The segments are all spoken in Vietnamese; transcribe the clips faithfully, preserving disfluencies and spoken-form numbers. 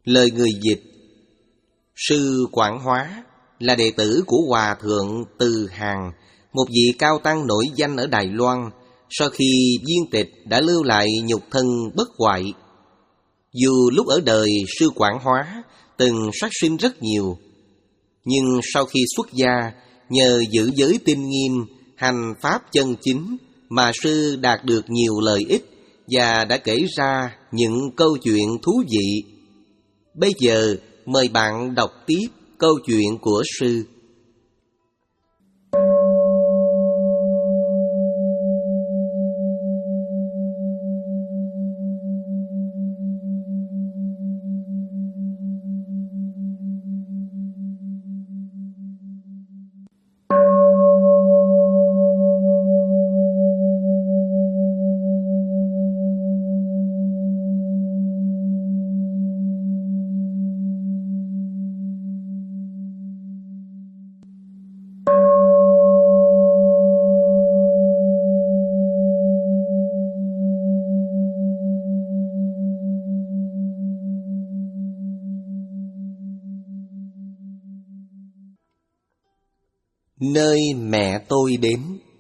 Lời người dịch: Sư Quảng Hóa là đệ tử của Hòa Thượng Từ Hàng, một vị cao tăng nổi danh ở Đài Loan. Sau khi viên tịch đã lưu lại nhục thân bất hoại. Dù lúc ở đời Sư Quảng Hóa từng sát sinh rất nhiều, nhưng sau khi xuất gia, nhờ giữ giới tinh nghiêm, hành pháp chân chính mà sư đạt được nhiều lợi ích và đã kể ra những câu chuyện thú vị. Bây giờ mời bạn đọc tiếp câu chuyện của sư. Nơi mẹ tôi đến.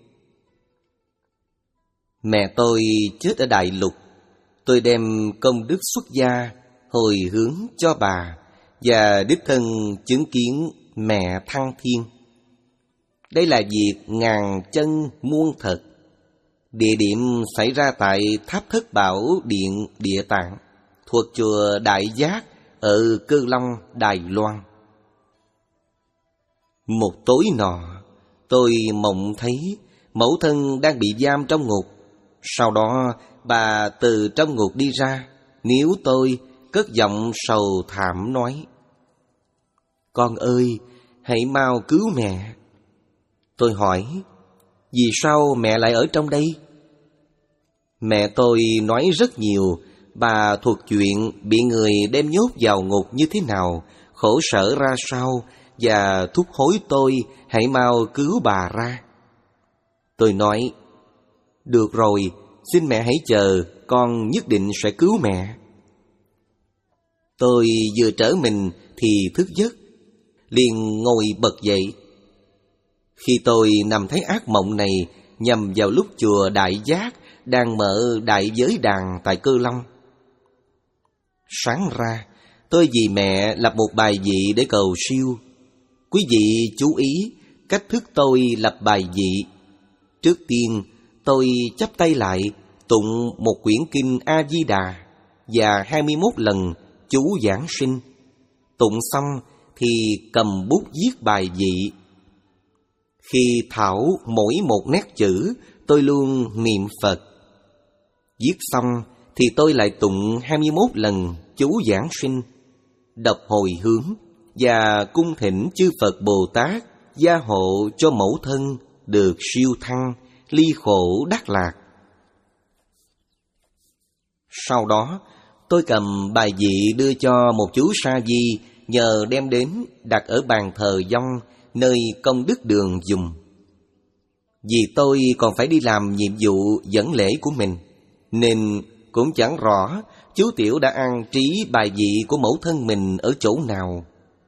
Mẹ tôi chết ở Đại Lục. Tôi đem công đức xuất gia hồi hướng cho bà và đích thân chứng kiến mẹ thăng thiên. Đây là việc ngàn chân muôn thật. Địa điểm xảy ra tại Tháp Thất Bảo Điện Địa Tạng, thuộc chùa Đại Giác ở Cơ Long, Đài Loan. Một tối nọ, tôi mộng thấy mẫu thân đang bị giam trong ngục. Sau đó bà từ trong ngục đi ra, níu tôi, cất giọng sầu thảm nói: Con ơi, hãy mau cứu mẹ. Tôi hỏi: Vì sao mẹ lại ở trong đây? Mẹ tôi nói rất nhiều. Bà thuật chuyện bị người đem nhốt vào ngục như thế nào, khổ sở ra sao, và thúc hối tôi hãy mau cứu bà ra. Tôi nói: Được rồi, xin mẹ hãy chờ, con nhất định sẽ cứu mẹ. Tôi vừa trở mình thì thức giấc, liền ngồi bật dậy. Khi tôi nằm thấy ác mộng này nhằm vào lúc chùa Đại Giác đang mở đại giới đàn tại Cơ Long. Sáng ra, tôi vì mẹ lập một bài vị để cầu siêu. Quý vị chú ý cách thức tôi lập bài vị. Trước tiên, tôi chắp tay lại tụng một quyển kinh A-di-đà và hai mươi mốt lần chú Giảng Sinh. Tụng xong thì cầm bút viết bài vị. Khi thảo mỗi một nét chữ, tôi luôn niệm Phật. Viết xong thì tôi lại tụng hai mươi mốt lần chú Giảng Sinh, đọc hồi hướng và cung thỉnh chư Phật Bồ Tát gia hộ cho mẫu thân được siêu thăng, ly khổ đắc lạc. Sau đó, tôi cầm bài vị đưa cho một chú sa di, nhờ đem đến đặt ở bàn thờ vong nơi công đức đường dùng. Vì tôi còn phải đi làm nhiệm vụ dẫn lễ của mình, nên cũng chẳng rõ chú tiểu đã an trí bài vị của mẫu thân mình ở chỗ nào.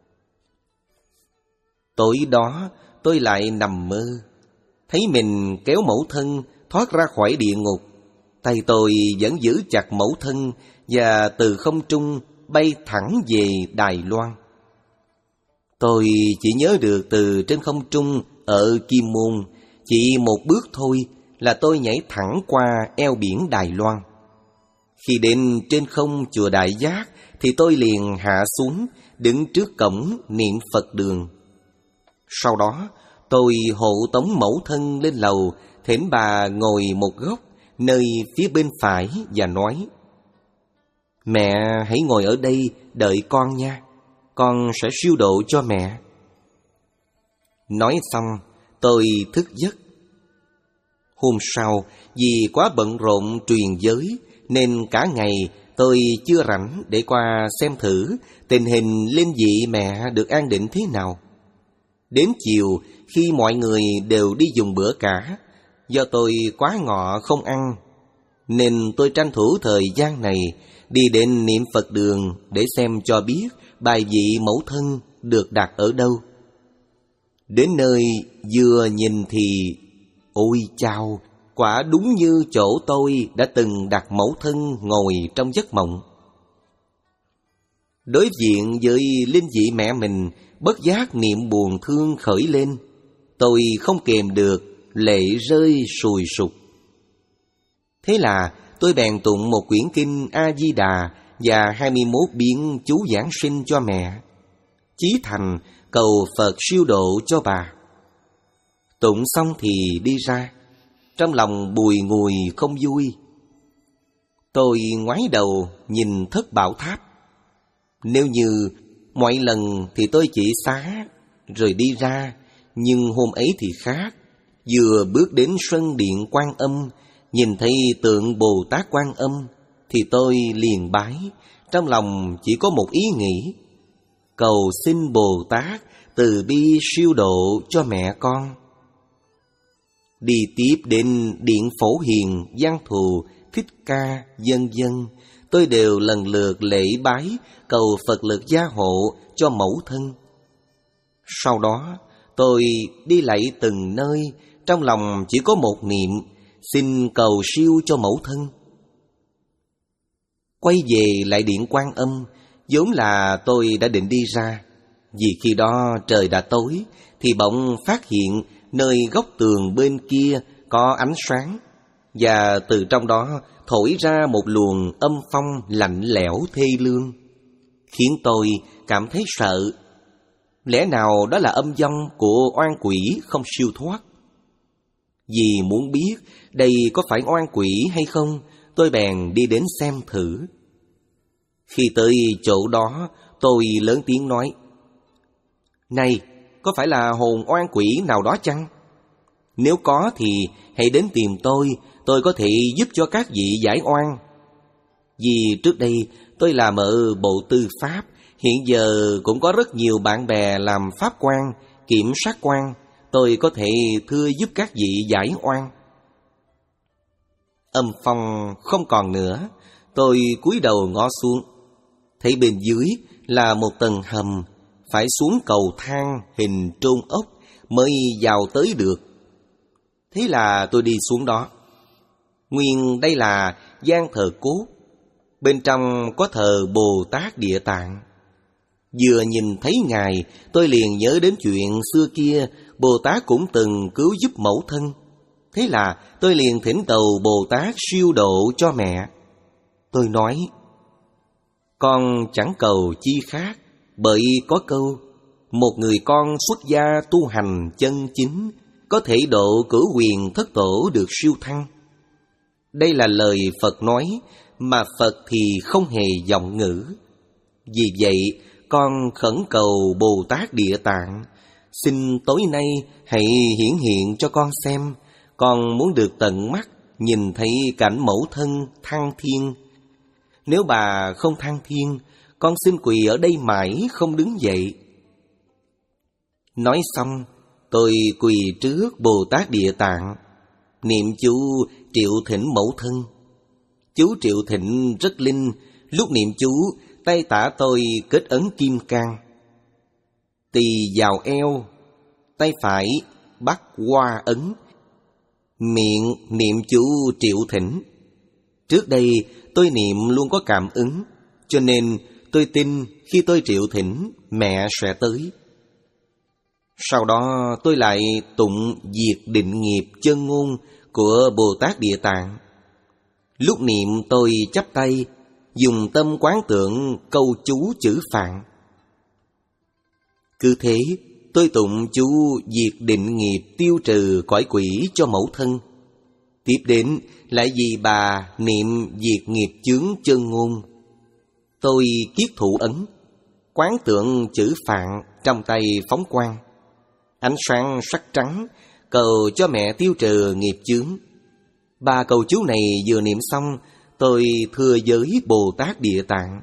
Tối đó tôi lại nằm mơ, thấy mình kéo mẫu thân thoát ra khỏi địa ngục. Tay tôi vẫn giữ chặt mẫu thân và từ không trung bay thẳng về Đài Loan. Tôi chỉ nhớ được từ trên không trung ở Kim Môn, chỉ một bước thôi là tôi nhảy thẳng qua eo biển Đài Loan. Khi đến trên không chùa Đại Giác thì tôi liền hạ xuống, đứng trước cổng niệm Phật đường. Sau đó tôi hộ tống mẫu thân lên lầu, thỉnh bà ngồi một góc nơi phía bên phải và nói: Mẹ hãy ngồi ở đây đợi con nha, con sẽ siêu độ cho mẹ. Nói xong tôi thức giấc. Hôm sau, vì quá bận rộn truyền giới nên cả ngày tôi chưa rảnh để qua xem thử tình hình linh vị mẹ được an định thế nào. Đến chiều, khi mọi người đều đi dùng bữa cả, do tôi quá ngọ không ăn, nên tôi tranh thủ thời gian này đi đến niệm Phật đường để xem cho biết bài vị mẫu thân được đặt ở đâu. Đến nơi vừa nhìn thì, ôi chao, quả đúng như chỗ tôi đã từng đặt mẫu thân ngồi trong giấc mộng. Đối diện với linh dị mẹ mình, bất giác niệm buồn thương khởi lên. Tôi không kềm được, lệ rơi sùi sụp. Thế là tôi bèn tụng một quyển kinh A-di-đà và hai mươi mốt biến chú giảng sinh cho mẹ, chí thành cầu Phật siêu độ cho bà. Tụng xong thì đi ra, trong lòng bùi ngùi không vui. Tôi ngoái đầu nhìn thất bảo tháp. Nếu như mọi lần thì tôi chỉ xá rồi đi ra, nhưng hôm ấy thì khác. Vừa bước đến sân điện Quan Âm, nhìn thấy tượng Bồ Tát Quan Âm thì tôi liền bái, trong lòng chỉ có một ý nghĩ: cầu xin Bồ Tát từ bi siêu độ cho mẹ con. Đi tiếp đến điện Phổ Hiền, Văn Thù, Thích Ca, vân vân, tôi đều lần lượt lễ bái cầu Phật lực gia hộ cho mẫu thân. Sau đó tôi đi lạy từng nơi, trong lòng chỉ có một niệm: xin cầu siêu cho mẫu thân. Quay về lại điện Quan Âm, vốn là tôi đã định đi ra, vì khi đó trời đã tối, thì bỗng phát hiện nơi góc tường bên kia có ánh sáng, và từ trong đó thổi ra một luồng âm phong lạnh lẽo thê lương, khiến tôi cảm thấy sợ. Lẽ nào đó là âm vong của oan quỷ không siêu thoát? Vì muốn biết đây có phải oan quỷ hay không, tôi bèn đi đến xem thử. Khi tới chỗ đó, tôi lớn tiếng nói: này, có phải là hồn oan quỷ nào đó chăng? Nếu có thì hãy đến tìm tôi, tôi có thể giúp cho các vị giải oan. Vì trước đây tôi làm ở Bộ Tư Pháp, hiện giờ cũng có rất nhiều bạn bè làm pháp quan, kiểm sát quan, tôi có thể thưa giúp các vị giải oan. Âm phong không còn nữa, tôi cúi đầu ngó xuống, thấy bên dưới là một tầng hầm, phải xuống cầu thang hình trôn ốc mới vào tới được. Thế là tôi đi xuống đó. Nguyên đây là gian thờ cốt, bên trong có thờ Bồ Tát Địa Tạng. Vừa nhìn thấy Ngài, tôi liền nhớ đến chuyện xưa kia, Bồ Tát cũng từng cứu giúp mẫu thân. Thế là tôi liền thỉnh cầu Bồ Tát siêu độ cho mẹ. Tôi nói: con chẳng cầu chi khác, bởi có câu: một người con xuất gia tu hành chân chính, có thể độ cửu huyền thất tổ được siêu thăng. Đây là lời Phật nói, mà Phật thì không hề vọng ngữ. Vì vậy, con khẩn cầu Bồ Tát Địa Tạng, xin tối nay hãy hiển hiện cho con xem. Con muốn được tận mắt nhìn thấy cảnh mẫu thân thăng thiên. Nếu bà không thăng thiên, con xin quỳ ở đây mãi không đứng dậy. Nói xong, tôi quỳ trước Bồ Tát Địa Tạng, niệm chú triệu thỉnh mẫu thân. Chú triệu thỉnh rất linh, lúc niệm chú, tay tả tôi kết ấn kim cang, tỳ vào eo, tay phải bắt hoa ấn, miệng niệm chú triệu thỉnh. Trước đây tôi niệm luôn có cảm ứng, cho nên tôi tin khi tôi triệu thỉnh, mẹ sẽ tới. Sau đó tôi lại tụng diệt định nghiệp chân ngôn của Bồ Tát Địa Tạng. Lúc niệm tôi chắp tay, dùng tâm quán tưởng câu chú chữ Phạn. Cứ thế, tôi tụng chú diệt định nghiệp tiêu trừ cõi quỷ cho mẫu thân. Tiếp đến lại vì bà niệm diệt nghiệp chướng chân ngôn. Tôi kiết thủ ấn, quán tưởng chữ Phạn trong tay phóng quang. Ánh sáng sắc trắng, cầu cho mẹ tiêu trừ nghiệp chướng. Ba câu chú này vừa niệm xong, tôi thưa với Bồ Tát Địa Tạng: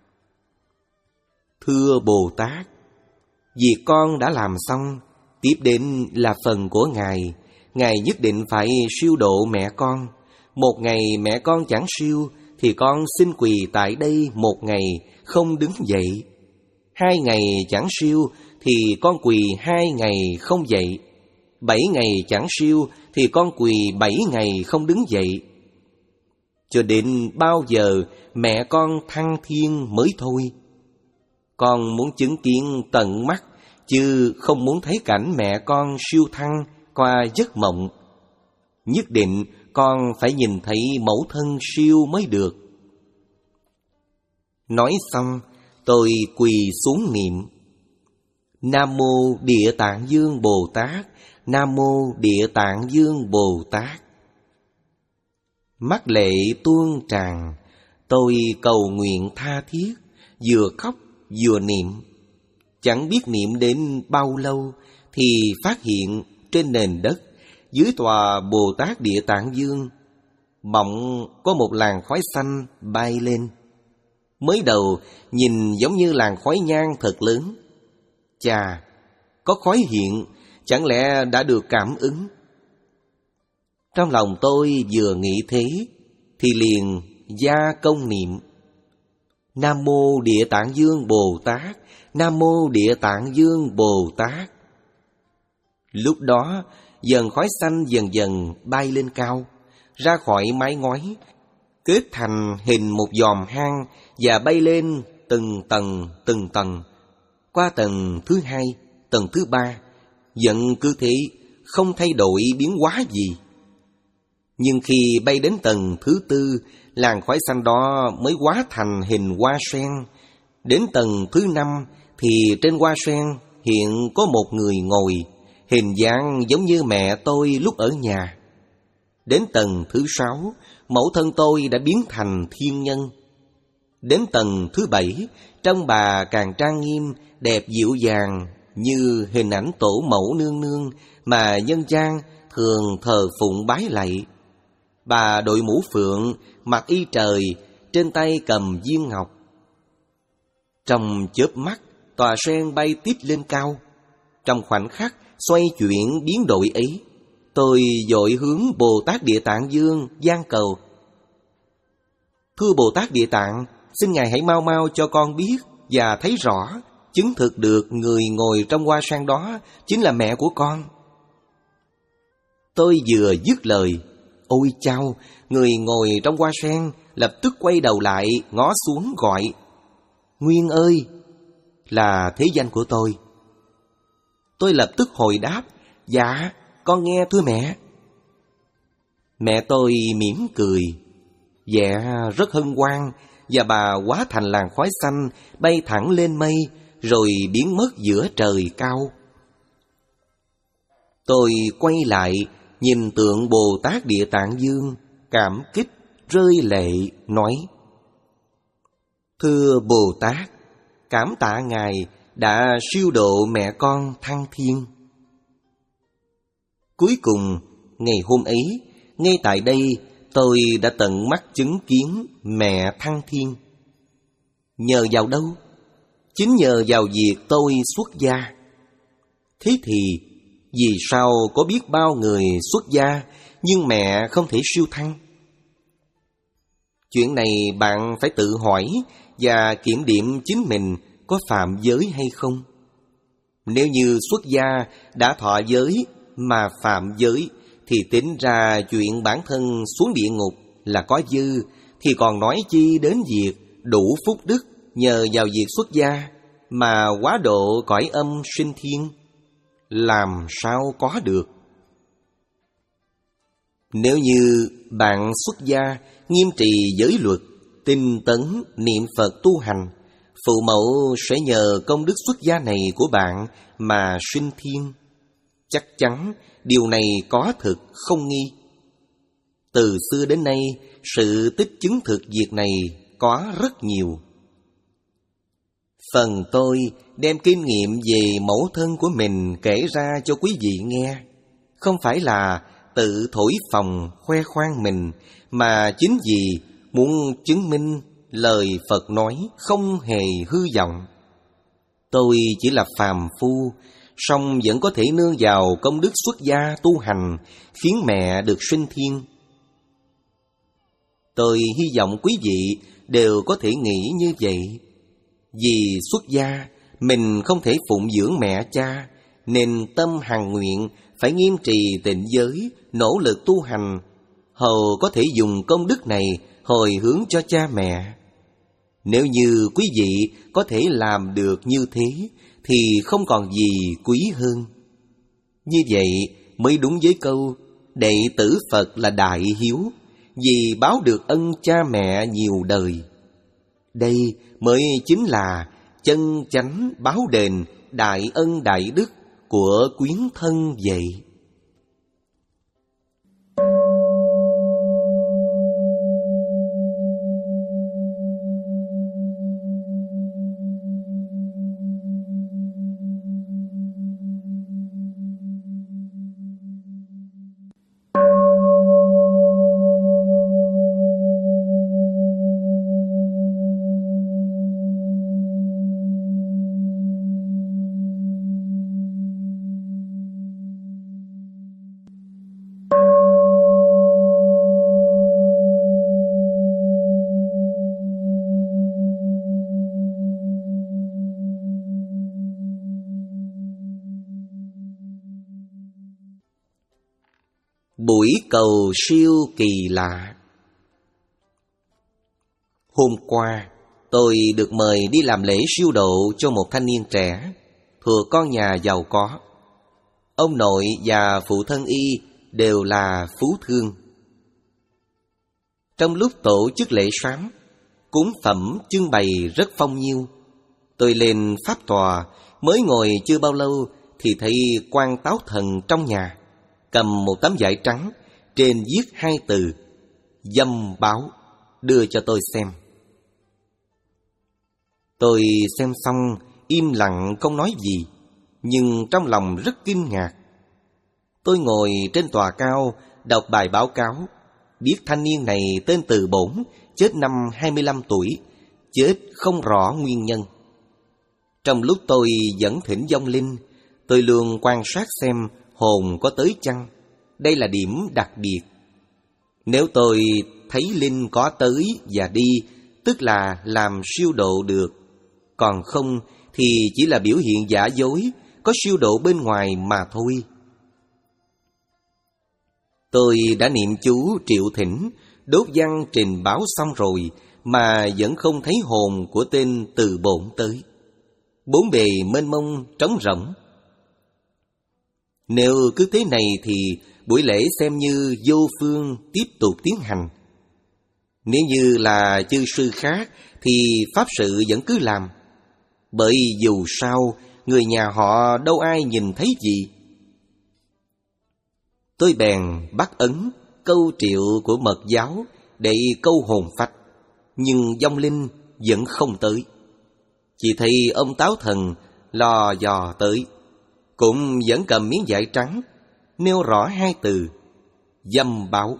thưa Bồ Tát, việc con đã làm xong, tiếp đến là phần của Ngài. Ngài nhất định phải siêu độ mẹ con. Một ngày mẹ con chẳng siêu, thì con xin quỳ tại đây một ngày không đứng dậy. Hai ngày chẳng siêu thì con quỳ hai ngày không dậy. Bảy ngày chẳng siêu thì con quỳ bảy ngày không đứng dậy. Cho đến bao giờ mẹ con thăng thiên mới thôi. Con muốn chứng kiến tận mắt, chứ không muốn thấy cảnh mẹ con siêu thăng qua giấc mộng. Nhất định con phải nhìn thấy mẫu thân siêu mới được. Nói xong, tôi quỳ xuống niệm: Nam Mô Địa Tạng Dương Bồ Tát, Nam Mô Địa Tạng Dương Bồ Tát. Mắt lệ tuôn tràn, tôi cầu nguyện tha thiết, vừa khóc vừa niệm. Chẳng biết niệm đến bao lâu thì phát hiện trên nền đất dưới tòa Bồ Tát Địa Tạng Dương bỗng có một làn khói xanh bay lên. Mới đầu nhìn giống như làn khói nhang thật lớn. Chà, có khói hiện, chẳng lẽ đã được cảm ứng? Trong lòng tôi vừa nghĩ thế thì liền gia công niệm: Nam Mô Địa Tạng Dương Bồ Tát, Nam Mô Địa Tạng Dương Bồ Tát. Lúc đó dần khói xanh dần dần bay lên cao, ra khỏi mái ngói, kết thành hình một giòm hang và bay lên từng tầng từng tầng. Qua tầng thứ hai, tầng thứ ba, vẫn cứ thế, không thay đổi biến hóa gì. Nhưng khi bay đến tầng thứ tư, làn khói xanh đó mới hóa thành hình hoa sen. Đến tầng thứ năm thì trên hoa sen hiện có một người ngồi, hình dáng giống như mẹ tôi lúc ở nhà. Đến tầng thứ sáu, mẫu thân tôi đã biến thành thiên nhân. Đến tầng thứ bảy, trông bà càng trang nghiêm, đẹp dịu dàng như hình ảnh tổ mẫu nương nương mà nhân gian thường thờ phụng bái lạy. Bà đội mũ phượng, mặc y trời, trên tay cầm viên ngọc. Trong chớp mắt, tòa sen bay tiếp lên cao. Trong khoảnh khắc xoay chuyển biến đổi ấy, tôi vội hướng Bồ Tát Địa Tạng Dương van cầu: Thưa Bồ Tát Địa Tạng, xin Ngài hãy mau mau cho con biết và thấy rõ, chứng thực được người ngồi trong hoa sen đó chính là mẹ của con. Tôi vừa dứt lời, ôi chao, người ngồi trong hoa sen lập tức quay đầu lại ngó xuống gọi: Nguyên ơi! Là thế danh của tôi. Tôi lập tức hồi đáp: Dạ, con nghe thưa mẹ. Mẹ tôi mỉm cười, vẻ rất hân hoan, và bà hóa thành làn khói xanh bay thẳng lên mây rồi biến mất giữa trời cao. Tôi quay lại nhìn tượng Bồ Tát Địa Tạng Dương, cảm kích rơi lệ nói: Thưa Bồ Tát, cảm tạ Ngài đã siêu độ mẹ con thăng thiên. Cuối cùng, ngày hôm ấy, ngay tại đây, tôi đã tận mắt chứng kiến mẹ thăng thiên. Nhờ vào đâu? Chính nhờ vào việc tôi xuất gia. Thế thì, vì sao có biết bao người xuất gia, nhưng mẹ không thể siêu thăng? Chuyện này bạn phải tự hỏi và kiểm điểm chính mình có phạm giới hay không. Nếu như xuất gia đã thọ giới mà phạm giới, thì tính ra chuyện bản thân xuống địa ngục là có dư, thì còn nói chi đến việc đủ phúc đức nhờ vào việc xuất gia mà quá độ cõi âm sinh thiên. Làm sao có được? Nếu như bạn xuất gia, nghiêm trì giới luật, tinh tấn niệm Phật tu hành, phụ mẫu sẽ nhờ công đức xuất gia này của bạn mà sinh thiên. Chắc chắn điều này có thực không nghi. Từ xưa đến nay, sự tích chứng thực việc này có rất nhiều. Phần tôi đem kinh nghiệm về mẫu thân của mình kể ra cho quý vị nghe, không phải là tự thổi phồng khoe khoang mình, mà chính vì muốn chứng minh lời Phật nói không hề hư vọng. Tôi chỉ là phàm phu, song vẫn có thể nương vào công đức xuất gia tu hành, khiến mẹ được sinh thiên. Tôi hy vọng quý vị đều có thể nghĩ như vậy. Vì xuất gia, mình không thể phụng dưỡng mẹ cha, nên tâm hằng nguyện phải nghiêm trì tịnh giới, nỗ lực tu hành, hầu có thể dùng công đức này hồi hướng cho cha mẹ. Nếu như quý vị có thể làm được như thế, thì không còn gì quý hơn. Như vậy mới đúng với câu đệ tử Phật là đại hiếu, vì báo được ân cha mẹ nhiều đời. Đây mới chính là chân chánh báo đền đại ân đại đức của quyến thân vậy. Buổi cầu siêu kỳ lạ. Hôm qua, tôi được mời đi làm lễ siêu độ cho một thanh niên trẻ, thuộc con nhà giàu có. Ông nội và phụ thân y đều là phú thương. Trong lúc tổ chức lễ sám, cúng phẩm trưng bày rất phong nhiêu. Tôi lên pháp tòa, mới ngồi chưa bao lâu thì thấy quan táo thần trong nhà cầm một tấm vải trắng, trên viết hai từ dâm báo, đưa cho tôi xem. Tôi xem xong im lặng không nói gì, nhưng trong lòng rất kinh ngạc. Tôi ngồi trên tòa cao đọc bài báo cáo, biết thanh niên này tên Từ Bổn, chết năm hai mươi lăm tuổi, chết không rõ nguyên nhân. Trong lúc tôi dẫn thỉnh vong linh, tôi luôn quan sát xem hồn có tới chăng. Đây là điểm đặc biệt. Nếu tôi thấy linh có tới và đi, tức là làm siêu độ được. Còn không thì chỉ là biểu hiện giả dối, có siêu độ bên ngoài mà thôi. Tôi đã niệm chú triệu thỉnh, đốt văn trình báo xong rồi, mà vẫn không thấy hồn của tên Từ Bổn tới. Bốn bề mênh mông trống rỗng. Nếu cứ thế này thì buổi lễ xem như vô phương tiếp tục tiến hành. Nếu như là chư sư khác thì pháp sự vẫn cứ làm, bởi dù sao người nhà họ đâu ai nhìn thấy gì. Tôi bèn bắt ấn câu triệu của mật giáo để câu hồn phách, nhưng vong linh vẫn không tới. Chỉ thấy ông Táo Thần lò dò tới, cũng vẫn cầm miếng vải trắng, nêu rõ hai từ dâm báo.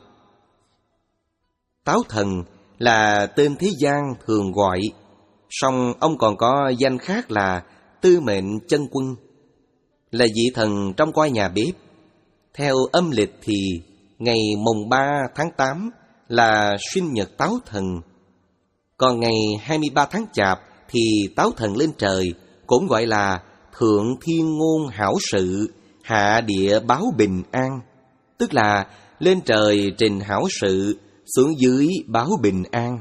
Táo Thần là tên thế gian thường gọi, song ông còn có danh khác là Tư Mệnh Chân Quân, là vị thần trong coi nhà bếp. Theo âm lịch thì ngày mùng ba tháng tám là sinh nhật Táo Thần, còn ngày hai mươi ba tháng Chạp thì Táo Thần lên trời, cũng gọi là Thượng Thiên Ngôn Hảo Sự, hạ địa báo bình an, tức là lên trời trình hảo sự, xuống dưới báo bình an.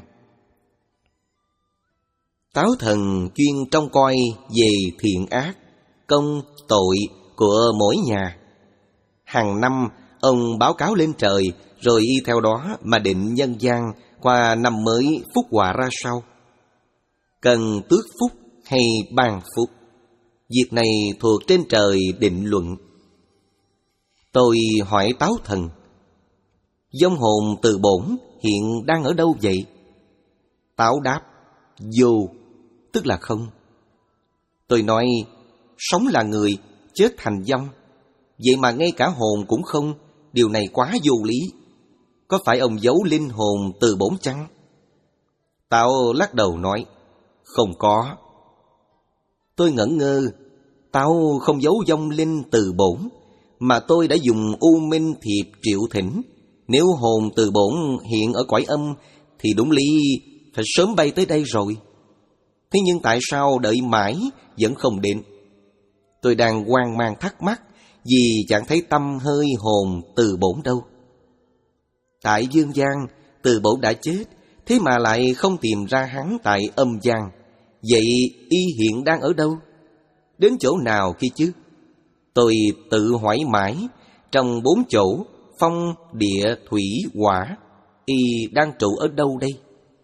Táo Thần chuyên trông coi về thiện ác, công tội của mỗi nhà. Hàng năm ông báo cáo lên trời, rồi y theo đó mà định nhân gian qua năm mới phúc họa ra sao. Cần tước phúc hay ban phúc, việc này thuộc trên trời định luận. Tôi hỏi Táo Thần, vong hồn Từ Bổn hiện đang ở đâu vậy? Táo đáp, vô, tức là không. Tôi nói, sống là người, chết thành vong, vậy mà ngay cả hồn cũng không, điều này quá vô lý. Có phải ông giấu linh hồn Từ Bổn chăng? Táo lắc đầu nói, không có. Tôi ngẩn ngơ, Táo không giấu vong linh Từ Bổn, mà tôi đã dùng U Minh Thiệp triệu thỉnh. Nếu hồn Từ Bổn hiện ở cõi âm thì đúng lý phải sớm bay tới đây rồi. Thế nhưng tại sao đợi mãi vẫn không đến? Tôi đang hoang mang thắc mắc vì chẳng thấy tăm hơi hồn Từ Bổn đâu. Tại dương gian, Từ Bổn đã chết, thế mà lại không tìm ra hắn tại âm gian. Vậy y hiện đang ở đâu? Đến chỗ nào kia chứ? Tôi tự hỏi mãi, trong bốn chỗ phong, địa, thủy, hỏa, y đang trụ ở đâu đây?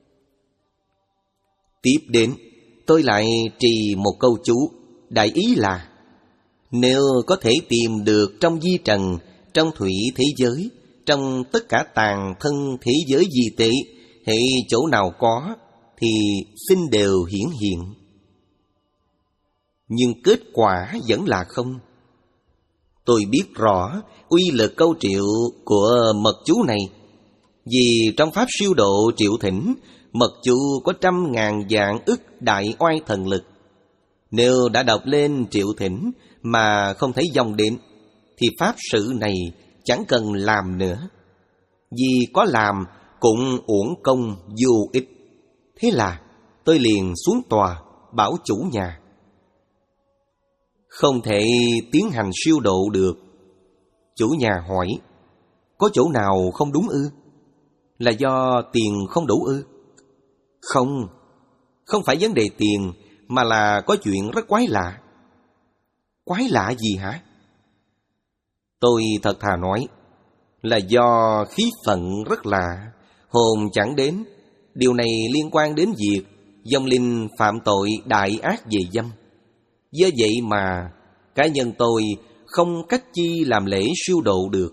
Tiếp đến, tôi lại trì một câu chú, đại ý là: nếu có thể tìm được trong di trần, trong thủy thế giới, trong tất cả tàn thân thế giới di tế, hệ chỗ nào có thì xin đều hiển hiện. Nhưng kết quả vẫn là không. Tôi biết rõ uy lực câu triệu của mật chú này, vì trong pháp siêu độ triệu thỉnh, mật chú có trăm ngàn vạn ức đại oai thần lực. Nếu đã đọc lên triệu thỉnh mà không thấy dòng đến, thì pháp sự này chẳng cần làm nữa. Vì có làm cũng uổng công vô ích. Thế là tôi liền xuống tòa bảo chủ nhà: không thể tiến hành siêu độ được. Chủ nhà hỏi: có chỗ nào không đúng ư? Là do tiền không đủ ư? Không, không phải vấn đề tiền, mà là có chuyện rất quái lạ. Quái lạ gì hả? Tôi thật thà nói: là do khí phận rất lạ, hồn chẳng đến. Điều này liên quan đến việc vong linh phạm tội đại ác về dâm. Do vậy mà cá nhân tôi không cách chi làm lễ siêu độ được.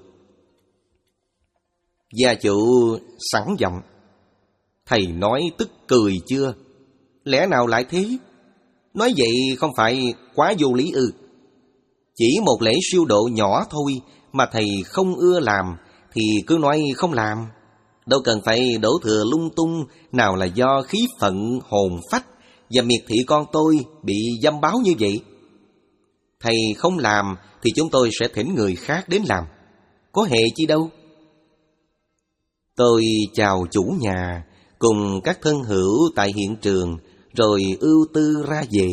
Gia chủ sẵn giọng: thầy nói tức cười chưa? Lẽ nào lại thế? Nói vậy không phải quá vô lý ư? Chỉ một lễ siêu độ nhỏ thôi mà thầy không ưa làm thì cứ nói không làm. Đâu cần phải đổ thừa lung tung, nào là do khí phận hồn phách và miệt thị con tôi bị dâm báo như vậy. Thầy không làm thì chúng tôi sẽ thỉnh người khác đến làm, có hề chi đâu. Tôi chào chủ nhà cùng các thân hữu tại hiện trường, rồi ưu tư ra về.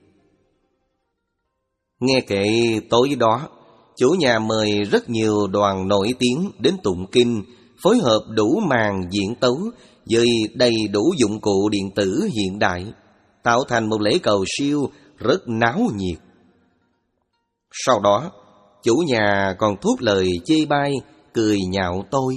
Nghe kể tối đó, chủ nhà mời rất nhiều đoàn nổi tiếng đến tụng kinh, phối hợp đủ màn diễn tấu với đầy đủ dụng cụ điện tử hiện đại, tạo thành một lễ cầu siêu rất náo nhiệt. Sau đó, chủ nhà còn thốt lời chê bai, cười nhạo tôi.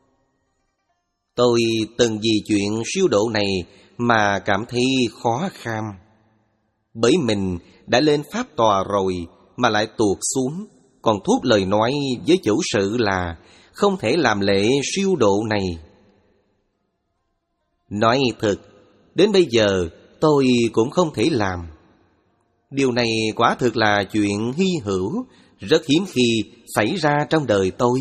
Tôi từng vì chuyện siêu độ này mà cảm thấy khó kham. Bởi mình đã lên pháp tòa rồi mà lại tuột xuống, còn thốt lời nói với chủ sự là không thể làm lễ siêu độ này. Nói thật, đến bây giờ tôi cũng không thể làm. Điều này quả thực là chuyện hy hữu, rất hiếm khi xảy ra trong đời tôi.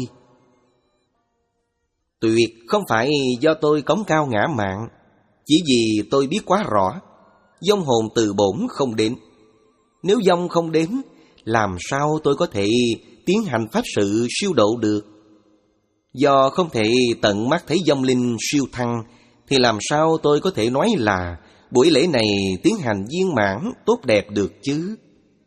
Tuyệt không phải do tôi cống cao ngã mạn, chỉ vì tôi biết quá rõ vong hồn Từ Bổn không đến. Nếu vong không đến, làm sao tôi có thể tiến hành pháp sự siêu độ được? Do không thể tận mắt thấy vong linh siêu thăng, thì làm sao tôi có thể nói là buổi lễ này tiến hành viên mãn tốt đẹp được chứ?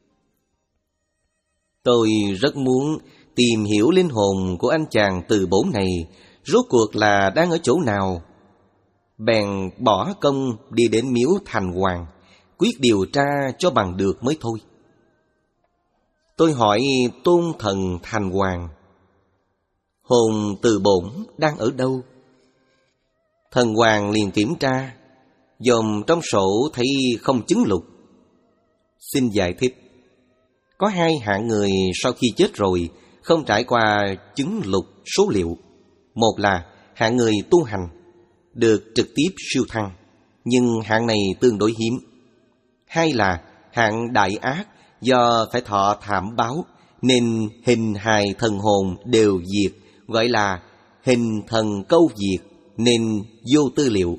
Tôi rất muốn tìm hiểu linh hồn của anh chàng Từ Bổn này rốt cuộc là đang ở chỗ nào. Bèn bỏ công đi đến miếu Thành Hoàng, quyết điều tra cho bằng được mới thôi. Tôi hỏi tôn thần Thành Hoàng: hồn Từ Bổn đang ở đâu? Thần Hoàng liền kiểm tra, dòm trong sổ thấy không chứng lục. Xin giải thích. Có hai hạng người sau khi chết rồi không trải qua chứng lục số liệu. Một là hạng người tu hành, được trực tiếp siêu thăng, nhưng hạng này tương đối hiếm. Hai là hạng đại ác, do phải thọ thảm báo nên hình hài thần hồn đều diệt, gọi là hình thần câu diệt, nên vô tư liệu.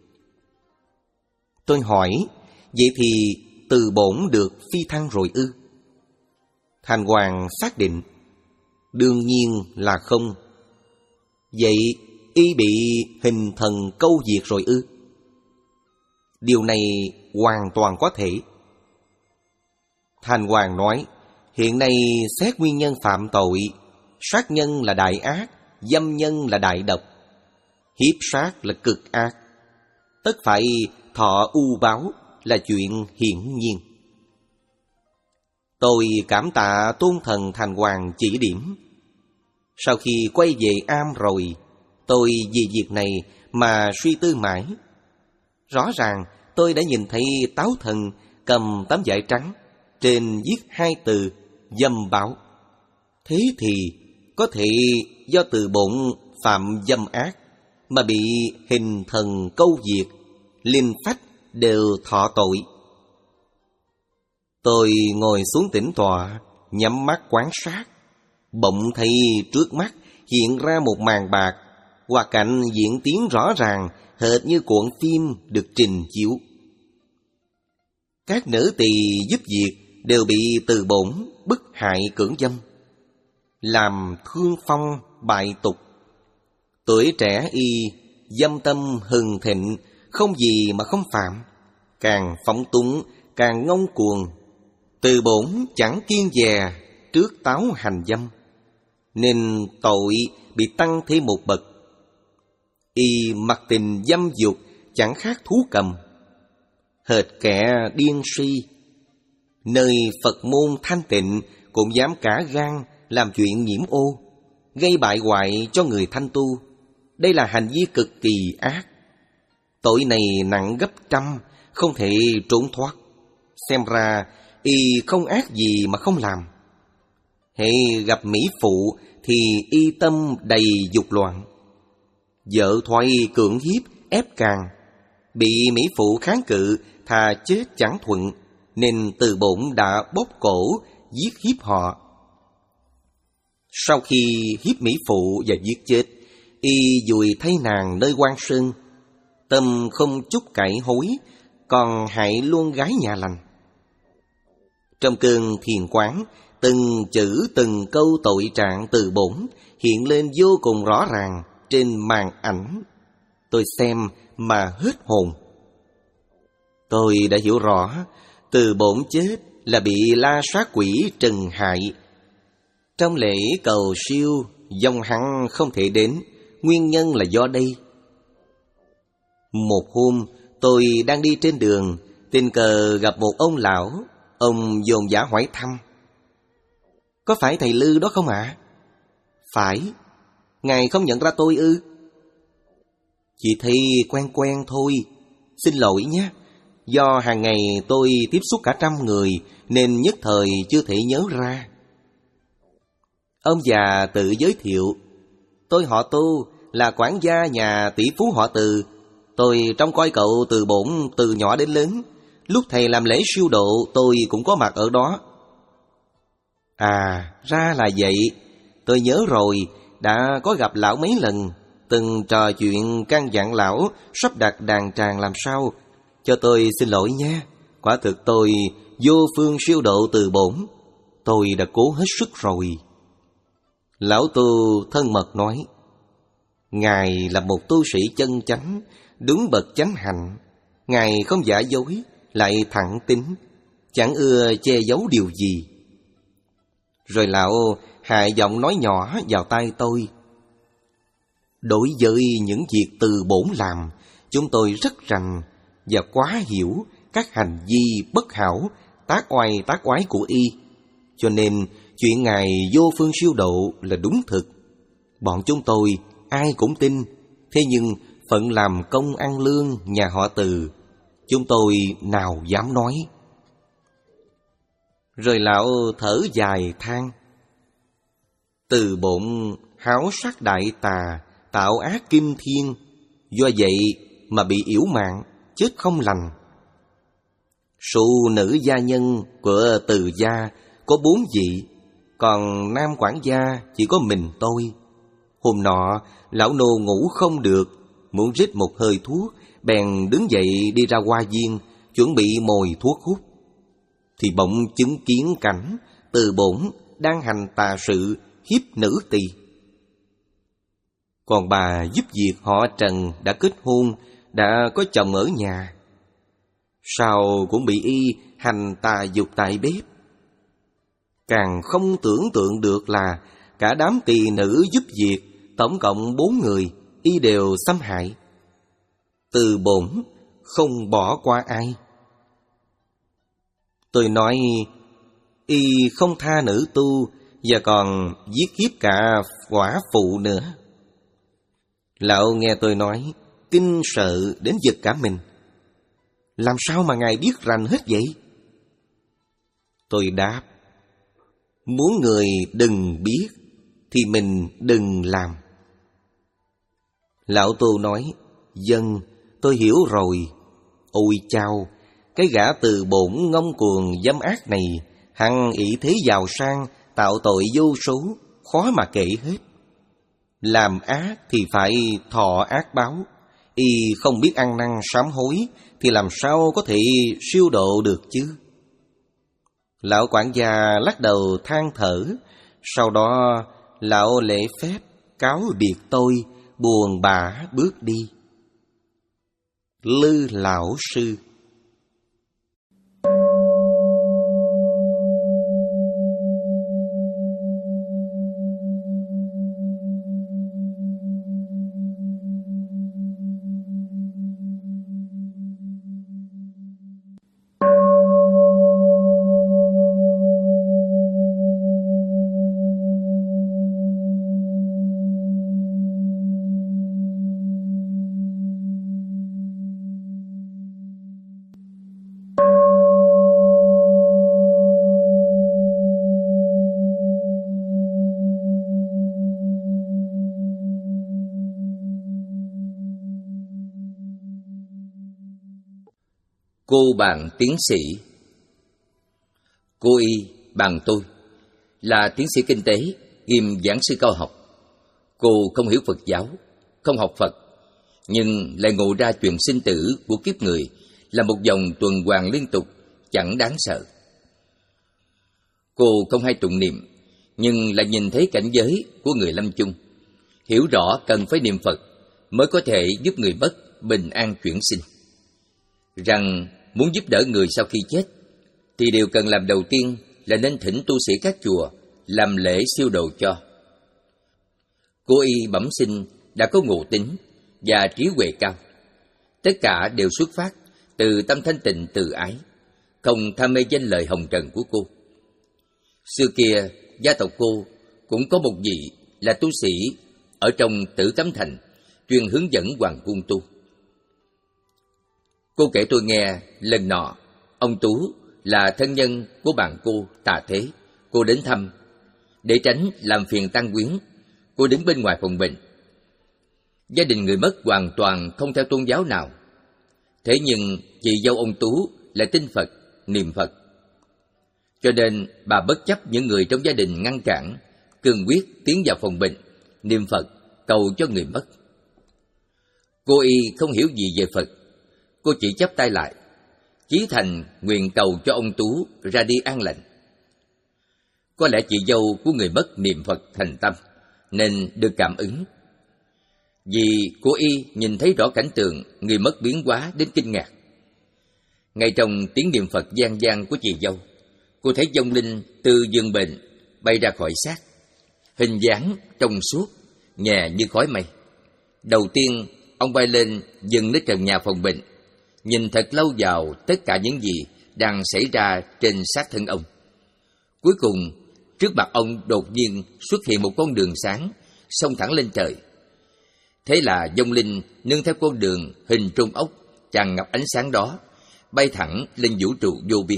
Tôi hỏi, vậy thì Từ Bổn được phi thăng rồi ư? Thành Hoàng xác định, đương nhiên là không. Vậy y bị hình thần câu diệt rồi ư? Điều này hoàn toàn có thể. Thanh Hoàng nói, hiện nay xét nguyên nhân phạm tội, sát nhân là đại ác, dâm nhân là đại độc, hiếp sát là cực ác. Tất phải thọ u báo là chuyện hiển nhiên. Tôi cảm tạ tôn thần Thành Hoàng chỉ điểm. Sau khi quay về am rồi, tôi vì việc này mà suy tư mãi. Rõ ràng tôi đã nhìn thấy Táo Thần cầm tấm vải trắng, trên viết hai từ dâm báo. Thế thì có thể do từ bổn phạm dâm ác mà bị hình thần câu diệt, linh phách đều thọ tội. Tôi ngồi xuống tĩnh tọa, nhắm mắt quan sát. Bỗng thấy trước mắt hiện ra một màn bạc, hoặc cảnh diễn tiến rõ ràng, hệt như cuộn phim được trình chiếu. Các nữ tỳ giúp việc đều bị từ bổn bức hại cưỡng dâm, làm thương phong bại tục. Tuổi trẻ y dâm tâm hừng thịnh, không gì mà không phạm, càng phóng túng càng ngông cuồng. Từ bổn chẳng kiêng dè trước táo hành dâm, nên tội bị tăng thêm một bậc. Y mặc tình dâm dục chẳng khác thú cầm, hệt kẻ điên si. Nơi Phật môn thanh tịnh cũng dám cả gan làm chuyện nhiễm ô, gây bại hoại cho người thanh tu. Đây là hành vi cực kỳ ác. Tội này nặng gấp trăm, không thể trốn thoát. Xem ra y không ác gì mà không làm. Hễ gặp mỹ phụ thì y tâm đầy dục loạn. Vợ thoại cưỡng hiếp ép càng, bị mỹ phụ kháng cự thà chết chẳng thuận, nên từ bổn đã bóp cổ giết hiếp họ. Sau khi hiếp mỹ phụ và giết chết, y vùi thấy nàng nơi quan sơn, tâm không chút cải hối, còn hại luôn gái nhà lành. Trong cơn thiền quán, từng chữ từng câu tội trạng từ bổn hiện lên vô cùng rõ ràng trên màn ảnh. Tôi xem mà hết hồn. Tôi đã hiểu rõ, từ bổn chết là bị la sát quỷ trừng hại. Trong lễ cầu siêu, dòng hắn không thể đến, nguyên nhân là do đây. Một hôm, tôi đang đi trên đường, tình cờ gặp một ông lão. Ông dồn dã hỏi thăm, có phải thầy Lư đó không ạ? À? Phải. Ngài không nhận ra tôi ư? Chỉ thấy quen quen thôi. Xin lỗi nhé, do hàng ngày tôi tiếp xúc cả trăm người nên nhất thời chưa thể nhớ ra. Ông già tự giới thiệu, tôi họ Tu, là quản gia nhà tỷ phú họ Từ. Tôi trông coi cậu từ bổn từ nhỏ đến lớn. Lúc thầy làm lễ siêu độ tôi cũng có mặt ở đó. À, ra là vậy. Tôi nhớ rồi, đã có gặp lão mấy lần, từng trò chuyện căn dặn lão sắp đặt đàn tràng làm sao. Cho tôi xin lỗi nha, quả thực tôi vô phương siêu độ từ bổn. Tôi đã cố hết sức rồi. Lão Tu thân mật nói, Ngài là một tu sĩ chân chánh, đúng bậc chánh hạnh. Ngài không giả dối, lại thẳng tính, chẳng ưa che giấu điều gì. Rồi lão hạ giọng nói nhỏ vào tai tôi, đối với những việc từ bổn làm, chúng tôi rất rành và quá hiểu các hành vi bất hảo, tác oai tác oái của y. Cho nên chuyện Ngài vô phương siêu độ là đúng thực. Bọn chúng tôi ai cũng tin. Thế nhưng phận làm công ăn lương nhà họ Từ, chúng tôi nào dám nói. Rồi lão thở dài than, từ bổn háo sắc đại tà, tạo ác kinh thiên, do vậy mà bị yểu mạng, chết không lành. Số nữ gia nhân của Từ gia có bốn vị, còn nam quản gia chỉ có mình tôi. Hôm nọ lão nô ngủ không được, muốn rít một hơi thuốc, bèn đứng dậy đi ra hoa viên, chuẩn bị mồi thuốc hút. Thì bỗng chứng kiến cảnh Từ bổn đang hành tà sự hiếp nữ tỳ. Còn bà giúp việc họ Trần đã kết hôn, đã có chồng ở nhà, sao cũng bị y hành tà dục tại bếp. Càng không tưởng tượng được là cả đám tỳ nữ giúp việc, tổng cộng bốn người, y đều xâm hại. Từ bổn không bỏ qua ai. Tôi nói y không tha nữ tu và còn giết hiếp cả quả phụ nữa. Lão nghe tôi nói, kinh sợ đến giật cả mình. Làm sao mà ngài biết rành hết vậy? Tôi đáp, muốn người đừng biết thì mình đừng làm. Lão Tu nói, dân, tôi hiểu rồi. Ôi chao, cái gã từ bổn ngông cuồng dâm ác này, hằng ỷ thế giàu sang, tạo tội vô số, khó mà kể hết. Làm ác thì phải thọ ác báo. Y không biết ăn năn sám hối thì làm sao có thể siêu độ được chứ? Lão quản gia lắc đầu than thở. Sau đó lão lễ phép cáo biệt tôi, buồn bã bước đi. Lư lão sư. Cô bạn tiến sĩ. Cô y, bạn tôi, là tiến sĩ kinh tế, kiêm giảng sư cao học. Cô không hiểu Phật giáo, không học Phật, nhưng lại ngộ ra chuyện sinh tử của kiếp người là một vòng tuần hoàn liên tục, chẳng đáng sợ. Cô không hay tụng niệm, nhưng lại nhìn thấy cảnh giới của người lâm chung, hiểu rõ cần phải niệm Phật mới có thể giúp người mất bình an chuyển sinh. Rằng muốn giúp đỡ người sau khi chết thì điều cần làm đầu tiên là nên thỉnh tu sĩ các chùa làm lễ siêu độ cho. Cô y bẩm sinh đã có ngộ tính và trí huệ cao. Tất cả đều xuất phát từ tâm thanh tịnh từ ái, không tham mê danh lợi hồng trần của cô. Xưa kia, gia tộc cô cũng có một vị là tu sĩ ở trong Tử Cấm Thành, chuyên hướng dẫn hoàng cung tu. Cô kể tôi nghe, lần nọ, ông Tú là thân nhân của bạn cô Tà Thế. Cô đến thăm. Để tránh làm phiền tang quyến, cô đứng bên ngoài phòng bệnh. Gia đình người mất hoàn toàn không theo tôn giáo nào. Thế nhưng chị dâu ông Tú lại tin Phật, niệm Phật. Cho nên bà bất chấp những người trong gia đình ngăn cản, cương quyết tiến vào phòng bệnh, niệm Phật, cầu cho người mất. Cô y không hiểu gì về Phật. Cô chỉ chắp tay lại, chí thành nguyện cầu cho ông Tú ra đi an lành. Có lẽ chị dâu của người mất niệm Phật thành tâm, nên được cảm ứng. Vì cô y nhìn thấy rõ cảnh tượng người mất biến hóa đến kinh ngạc. Ngay trong tiếng niệm Phật vang vang của chị dâu, cô thấy vong linh từ giường bệnh bay ra khỏi xác, hình dáng trong suốt, nhẹ như khói mây. Đầu tiên, ông bay lên dừng đến trần nhà phòng bệnh, nhìn thật lâu vào tất cả những gì đang xảy ra trên xác thân ông. Cuối cùng, trước mặt ông đột nhiên xuất hiện một con đường sáng, xông thẳng lên trời. Thế là vong linh nương theo con đường hình trung ốc tràn ngập ánh sáng đó, bay thẳng lên vũ trụ vô biên.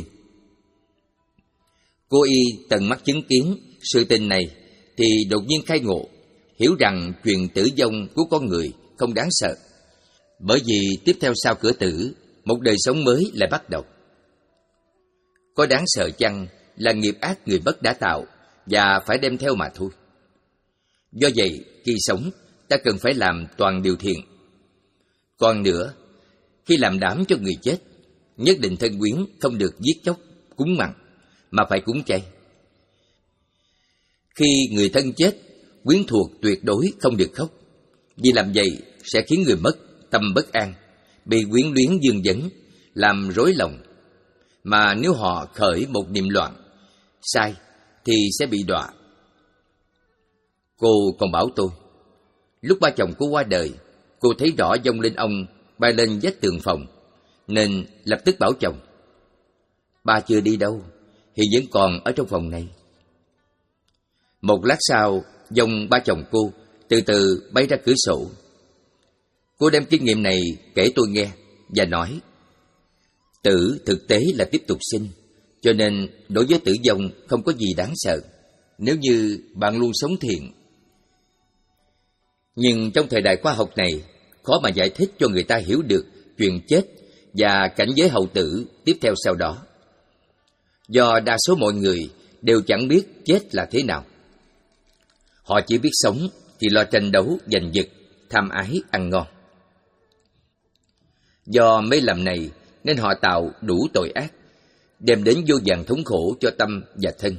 Cô y tận mắt chứng kiến sự tình này thì đột nhiên khai ngộ, hiểu rằng chuyện tử vong của con người không đáng sợ, bởi vì tiếp theo sau cửa tử, một đời sống mới lại bắt đầu. Có đáng sợ chăng là nghiệp ác người mất đã tạo và phải đem theo mà thôi. Do vậy, khi sống, ta cần phải làm toàn điều thiện. Còn nữa, khi làm đám cho người chết, nhất định thân quyến không được giết chóc, cúng mặn, mà phải cúng chay. Khi người thân chết, quyến thuộc tuyệt đối không được khóc. Vì làm vậy sẽ khiến người mất tâm bất an, bị quyến luyến vương vấn, làm rối lòng. Mà nếu họ khởi một niệm loạn, sai, thì sẽ bị đọa. Cô còn bảo tôi, lúc ba chồng cô qua đời, cô thấy rõ vong linh ông bay lên vách tường phòng, nên lập tức bảo chồng, ba chưa đi đâu, thì vẫn còn ở trong phòng này. Một lát sau, vong ba chồng cô từ từ bay ra cửa sổ. Cô đem kinh nghiệm này kể tôi nghe và nói, tử thực tế là tiếp tục sinh, cho nên đối với tử vong không có gì đáng sợ, nếu như bạn luôn sống thiện. Nhưng trong thời đại khoa học này, khó mà giải thích cho người ta hiểu được chuyện chết và cảnh giới hậu tử tiếp theo sau đó. Do đa số mọi người đều chẳng biết chết là thế nào. Họ chỉ biết sống thì lo tranh đấu, giành giật, tham ái, ăn ngon. Do mê lầm này nên họ tạo đủ tội ác, đem đến vô vàn thống khổ cho tâm và thân.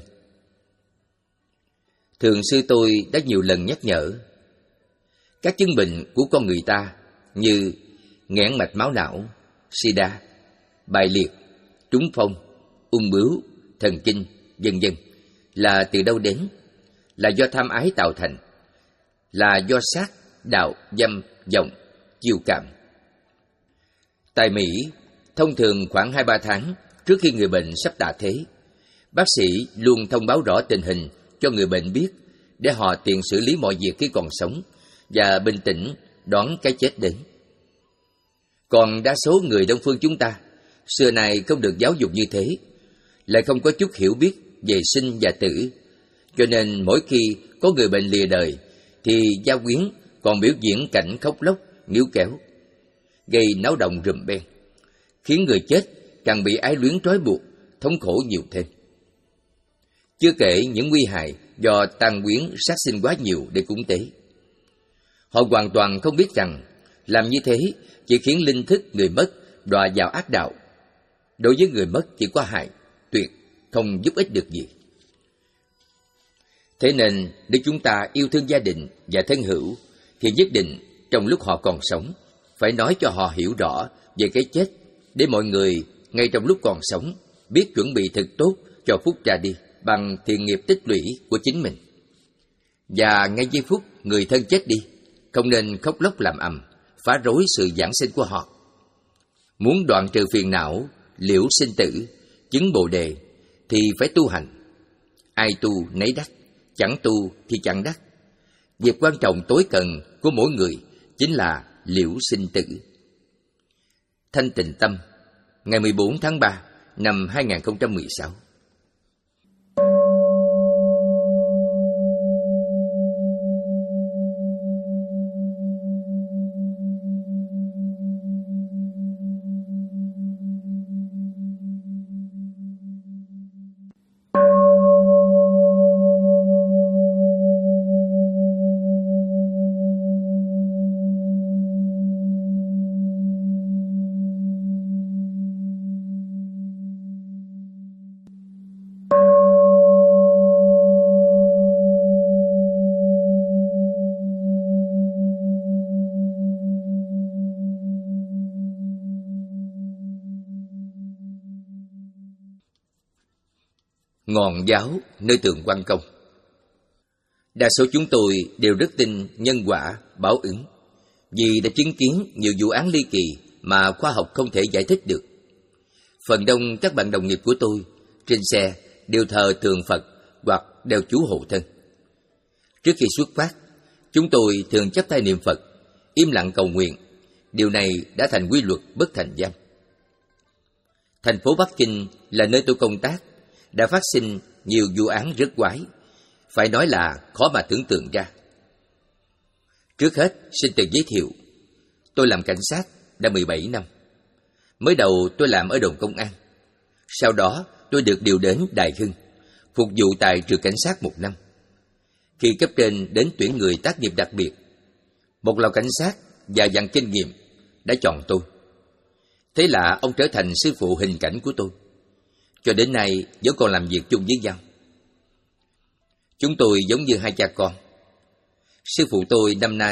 Thường sư tôi đã nhiều lần nhắc nhở, các chứng bệnh của con người ta như nghẽn mạch máu não, sida, bại liệt, trúng phong, ung bướu, thần kinh, vân vân là từ đâu đến? Là do tham ái tạo thành, là do sát, đạo, dâm, vọng, chiêu cảm. Tại Mỹ, thông thường khoảng hai ba tháng trước khi người bệnh sắp tạ thế, bác sĩ luôn thông báo rõ tình hình cho người bệnh biết để họ tiện xử lý mọi việc khi còn sống và bình tĩnh đón cái chết đến. Còn đa số người Đông phương chúng ta xưa nay không được giáo dục như thế, lại không có chút hiểu biết về sinh và tử, cho nên mỗi khi có người bệnh lìa đời thì gia quyến còn biểu diễn cảnh khóc lóc, níu kéo, gây náo động rùm beng, khiến người chết càng bị ái luyến trói buộc, thống khổ nhiều thêm. Chưa kể những nguy hại do tàn quyến sát sinh quá nhiều để cúng tế. Họ hoàn toàn không biết rằng làm như thế chỉ khiến linh thức người mất đọa vào ác đạo. Đối với người mất chỉ có hại, tuyệt, không giúp ích được gì. Thế nên để chúng ta yêu thương gia đình và thân hữu thì nhất định trong lúc họ còn sống phải nói cho họ hiểu rõ về cái chết, để mọi người ngay trong lúc còn sống biết chuẩn bị thật tốt cho phút ra đi bằng thiện nghiệp tích lũy của chính mình. Và ngay giây phút người thân chết đi, không nên khóc lóc làm ầm, phá rối sự giảng sinh của họ. Muốn đoạn trừ phiền não, liễu sinh tử, chứng bồ đề thì phải tu hành. Ai tu nấy đắc, chẳng tu thì chẳng đắc. Việc quan trọng tối cần của mỗi người chính là liễu sinh tử. Thanh Tịnh Tâm, ngày mười bốn tháng ba năm hai nghìn không trăm mười sáu. Ngọn giáo nơi tượng Quan Công. Đa số chúng tôi đều rất tin nhân quả, báo ứng, vì đã chứng kiến nhiều vụ án ly kỳ mà khoa học không thể giải thích được. Phần đông các bạn đồng nghiệp của tôi trên xe đều thờ tượng Phật hoặc đeo chú hộ thân. Trước khi xuất phát, chúng tôi thường chắp tay niệm Phật, im lặng cầu nguyện. Điều này đã thành quy luật bất thành văn. Thành phố Bắc Kinh là nơi tôi công tác, đã phát sinh nhiều vụ án rất quái, phải nói là khó mà tưởng tượng ra. Trước hết, xin tự giới thiệu, tôi làm cảnh sát đã mười bảy năm. Mới đầu tôi làm ở đồn công an, sau đó tôi được điều đến Đài Hưng, phục vụ tại trường cảnh sát một năm. Khi cấp trên đến tuyển người tác nghiệp đặc biệt, một lò cảnh sát và dặn kinh nghiệm đã chọn tôi. Thế là ông trở thành sư phụ hình cảnh của tôi. Cho đến nay vẫn còn làm việc chung với nhau. Chúng tôi giống như hai cha con. Sư phụ tôi năm nay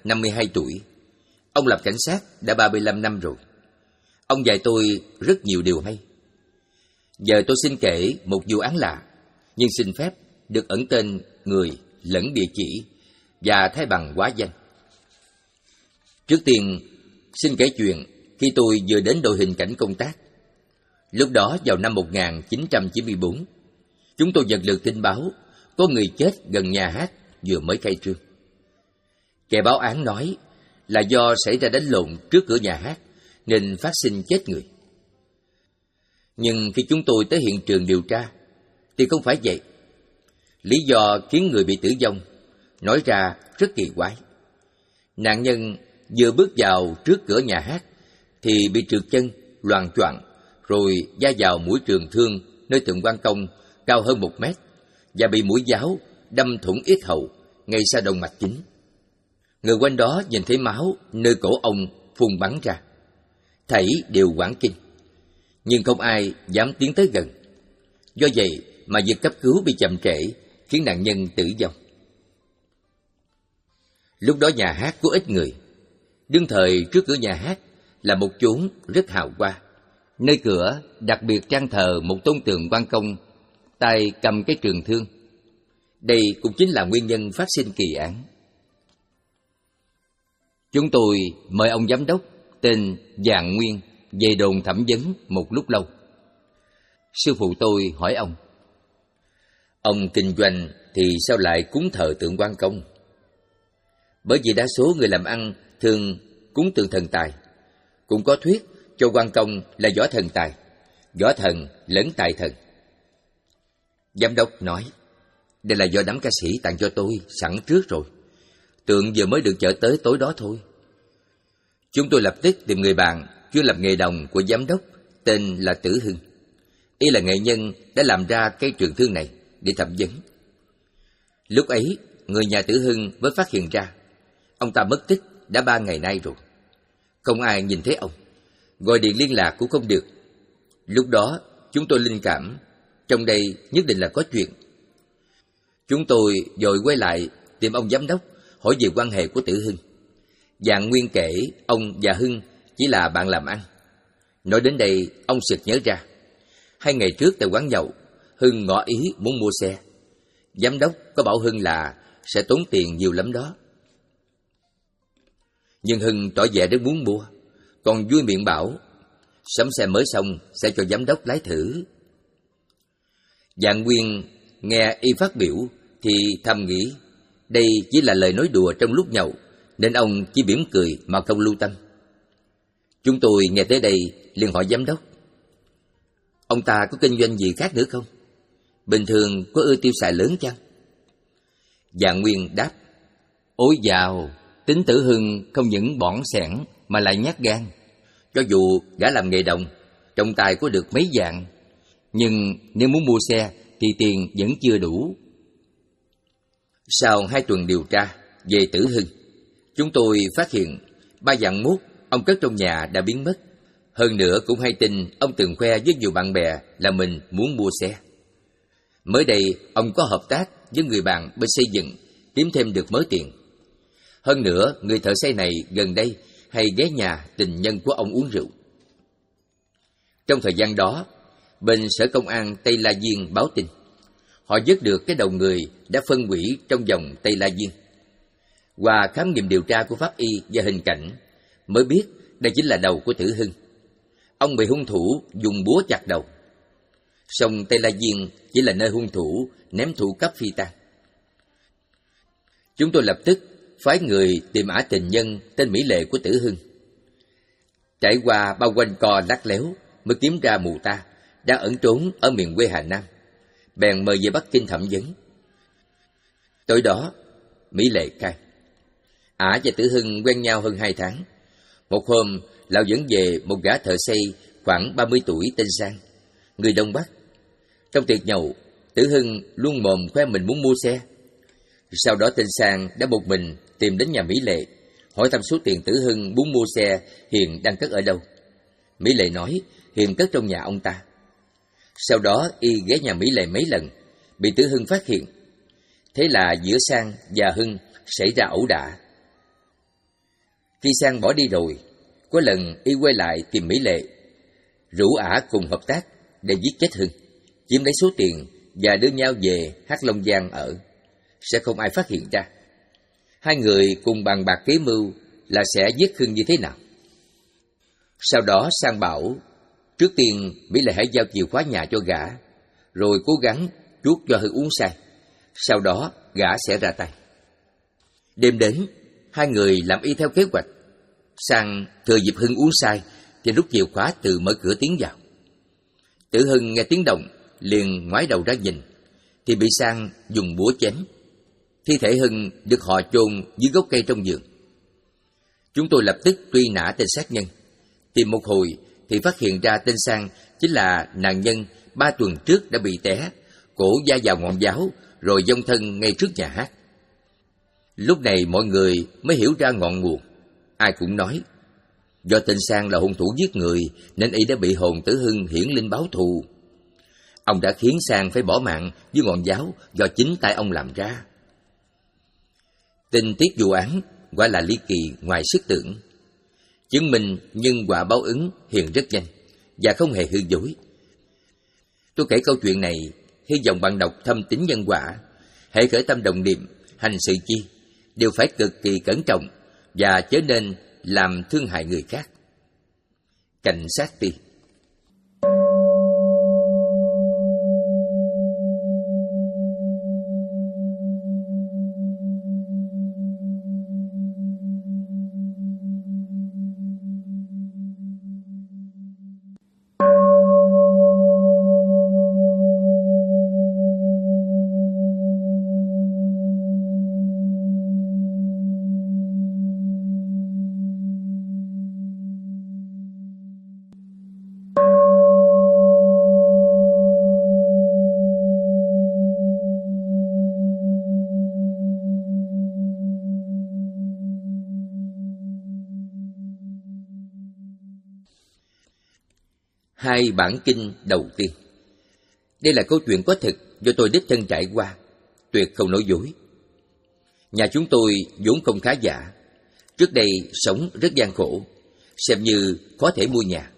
năm mươi hai tuổi. Ông làm cảnh sát đã ba mươi lăm năm rồi. Ông dạy tôi rất nhiều điều hay. Giờ tôi xin kể một vụ án lạ, nhưng xin phép được ẩn tên người lẫn địa chỉ và thay bằng hóa danh. Trước tiên, xin kể chuyện khi tôi vừa đến đội hình cảnh công tác. Lúc đó vào năm một nghìn chín trăm chín mươi bốn, chúng tôi nhận được tin báo có người chết gần nhà hát vừa mới khai trương. Kẻ báo án nói là do xảy ra đánh lộn trước cửa nhà hát nên phát sinh chết người. Nhưng khi chúng tôi tới hiện trường điều tra thì không phải vậy. Lý do khiến người bị tử vong nói ra rất kỳ quái. Nạn nhân vừa bước vào trước cửa nhà hát thì bị trượt chân, loạng choạng, rồi va vào mũi trường thương nơi tượng quan công cao hơn một mét và bị mũi giáo đâm thủng yết hầu ngay sau động mạch chính. Người quanh đó nhìn thấy máu nơi cổ ông phun bắn ra, thảy đều hoảng kinh, nhưng không ai dám tiến tới gần. Do vậy mà việc cấp cứu bị chậm trễ, khiến nạn nhân tử vong. Lúc đó nhà hát có ít người. Đương thời trước cửa nhà hát là một chốn rất hào hoa. Nơi cửa đặc biệt trang thờ một tôn tượng quan công, tay cầm cái trường thương. Đây cũng chính là nguyên nhân phát sinh kỳ án. Chúng tôi mời ông giám đốc tên Vạn Nguyên về đồn thẩm vấn một lúc lâu. Sư phụ tôi hỏi ông: ông kinh doanh thì sao lại cúng thờ tượng quan công? Bởi vì đa số người làm ăn thường cúng tượng thần tài. Cũng có thuyết cho quan công là võ thần tài, võ thần lẫn tài thần. Giám đốc nói: đây là do đám ca sĩ tặng cho tôi sẵn trước rồi. Tượng vừa mới được chở tới tối đó thôi. Chúng tôi lập tức tìm người bạn chuyên làm nghề đồng của giám đốc tên là Tử Hưng. Y là nghệ nhân đã làm ra cây trường thương này để thẩm vấn. Lúc ấy, người nhà Tử Hưng mới phát hiện ra ông ta mất tích đã ba ngày nay rồi. Không ai nhìn thấy ông, gọi điện liên lạc cũng không được. Lúc đó, chúng tôi linh cảm, trong đây nhất định là có chuyện. Chúng tôi vội quay lại tìm ông giám đốc, hỏi về quan hệ của Tử Hưng. Vạn Nguyên kể ông và Hưng chỉ là bạn làm ăn. Nói đến đây, ông sực nhớ ra. Hai ngày trước tại quán nhậu, Hưng ngỏ ý muốn mua xe. Giám đốc có bảo Hưng là sẽ tốn tiền nhiều lắm đó. Nhưng Hưng tỏ vẻ rất muốn mua, còn vui miệng bảo sắm xe mới xong sẽ cho giám đốc lái thử. Vạn Nguyên nghe y phát biểu thì thầm nghĩ đây chỉ là lời nói đùa trong lúc nhậu, nên ông chỉ mỉm cười mà không lưu tâm. Chúng tôi nghe tới đây liền hỏi giám đốc: ông ta có kinh doanh gì khác nữa không? Bình thường có ưa tiêu xài lớn chăng? Vạn Nguyên đáp: ôi dào, tính Tử Hưng không những bỏn sẻn mà lại nhát gan. Cho dù gã làm nghề đồng, trong tay có được mấy vạn, nhưng nếu muốn mua xe thì tiền vẫn chưa đủ. Sau hai tuần điều tra về Tử Hưng, chúng tôi phát hiện ba vạn mốt ông cất trong nhà đã biến mất. Hơn nữa cũng hay tin ông từng khoe với nhiều bạn bè là mình muốn mua xe. Mới đây ông có hợp tác với người bạn bên xây dựng, kiếm thêm được mớ tiền. Hơn nữa người thợ xây này gần đây hay ghé nhà tình nhân của ông uống rượu. Trong thời gian đó, bên sở công an Tây La Viên báo tin họ vớt được cái đầu người đã phân hủy trong vòng Tây La Viên. Qua khám nghiệm điều tra của pháp y và hình cảnh mới biết đây chính là đầu của Tử Hưng. Ông bị hung thủ dùng búa chặt đầu. Song Tây La Viên chỉ là nơi hung thủ ném thủ cấp phi tang. Chúng tôi lập tức phái người tìm ả tình nhân tên Mỹ Lệ của Tử Hưng. Trải qua bao quanh co lắc léo mới kiếm ra mụ ta đang ẩn trốn ở miền quê Hà Nam, bèn mời về Bắc Kinh thẩm vấn. Tối đó, Mỹ Lệ khai ả và Tử Hưng quen nhau hơn hai tháng. Một hôm, lão dẫn về một gã thợ xây khoảng ba mươi tuổi tên Sang, người Đông Bắc. Trong tiệc nhậu, Tử Hưng luôn mồm khoe mình muốn mua xe. Sau đó tên Sang đã một mình tìm đến nhà Mỹ Lệ, hỏi thăm số tiền Tử Hưng muốn mua xe hiện đang cất ở đâu. Mỹ Lệ nói hiện cất trong nhà ông ta. Sau đó y ghé nhà Mỹ Lệ mấy lần, bị Tử Hưng phát hiện. Thế là giữa Sang và Hưng xảy ra ẩu đả. Khi Sang bỏ đi rồi, có lần y quay lại tìm Mỹ Lệ, rủ ả cùng hợp tác để giết chết Hưng, chiếm lấy số tiền và đưa nhau về Hát Long Giang ở, sẽ không ai phát hiện ra. Hai người cùng bàn bạc kế mưu là sẽ giết Hưng như thế nào. Sau đó Sang bảo, trước tiên Mỹ Lệ hãy giao chìa khóa nhà cho gã, rồi cố gắng chuốc cho Hưng uống say, sau đó gã sẽ ra tay. Đêm đến, hai người làm y theo kế hoạch. Sang thừa dịp Hưng uống say thì rút chìa khóa từ mở cửa tiến vào. Tử Hưng nghe tiếng động liền ngoái đầu ra nhìn, thì bị Sang dùng búa chém. Thi thể Hưng được họ chôn dưới gốc cây trong vườn. Chúng tôi lập tức truy nã tên sát nhân. Tìm một hồi thì phát hiện ra tên Sang chính là nạn nhân ba tuần trước đã bị té, cổ va vào ngọn giáo rồi dông thân ngay trước nhà hát. Lúc này mọi người mới hiểu ra ngọn nguồn. Ai cũng nói, do tên Sang là hung thủ giết người nên y đã bị hồn Tử Hưng hiển linh báo thù. Ông đã khiến Sang phải bỏ mạng dưới ngọn giáo do chính tay ông làm ra. Tình tiết vụ án quả là ly kỳ ngoài sức tưởng, chứng minh nhân quả báo ứng hiện rất nhanh và không hề hư dối. Tôi kể câu chuyện này hy vọng bạn đọc thâm tín nhân quả, hãy khởi tâm đồng niệm, hành sự chi đều phải cực kỳ cẩn trọng và chớ nên làm thương hại người khác. Cảnh sát Ti. Hai bản kinh đầu tiên. Đây là câu chuyện có thực do tôi đích thân trải qua, tuyệt không nói dối. Nhà chúng tôi vốn không khá giả, trước đây sống rất gian khổ, xem như có thể mua nhà.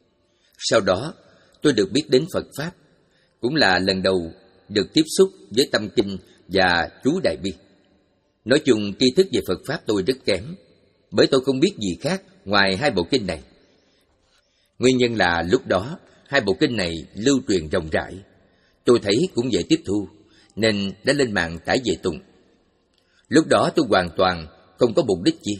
Sau đó tôi được biết đến Phật Pháp, cũng là lần đầu được tiếp xúc với tâm kinh và chú Đại Bi. Nói chung tri thức về Phật Pháp tôi rất kém, bởi tôi không biết gì khác ngoài hai bộ kinh này. Nguyên nhân là lúc đó hai bộ kinh này lưu truyền rộng rãi, tôi thấy cũng dễ tiếp thu, nên đã lên mạng tải về tụng. Lúc đó tôi hoàn toàn không có mục đích gì,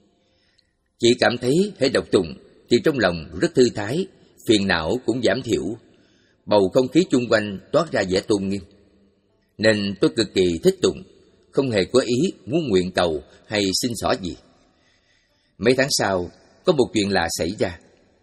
chỉ cảm thấy hễ đọc tụng thì trong lòng rất thư thái, phiền não cũng giảm thiểu, bầu không khí chung quanh toát ra vẻ tôn nghiêm. Nên tôi cực kỳ thích tụng, không hề có ý muốn nguyện cầu hay xin xỏ gì. Mấy tháng sau, có một chuyện lạ xảy ra.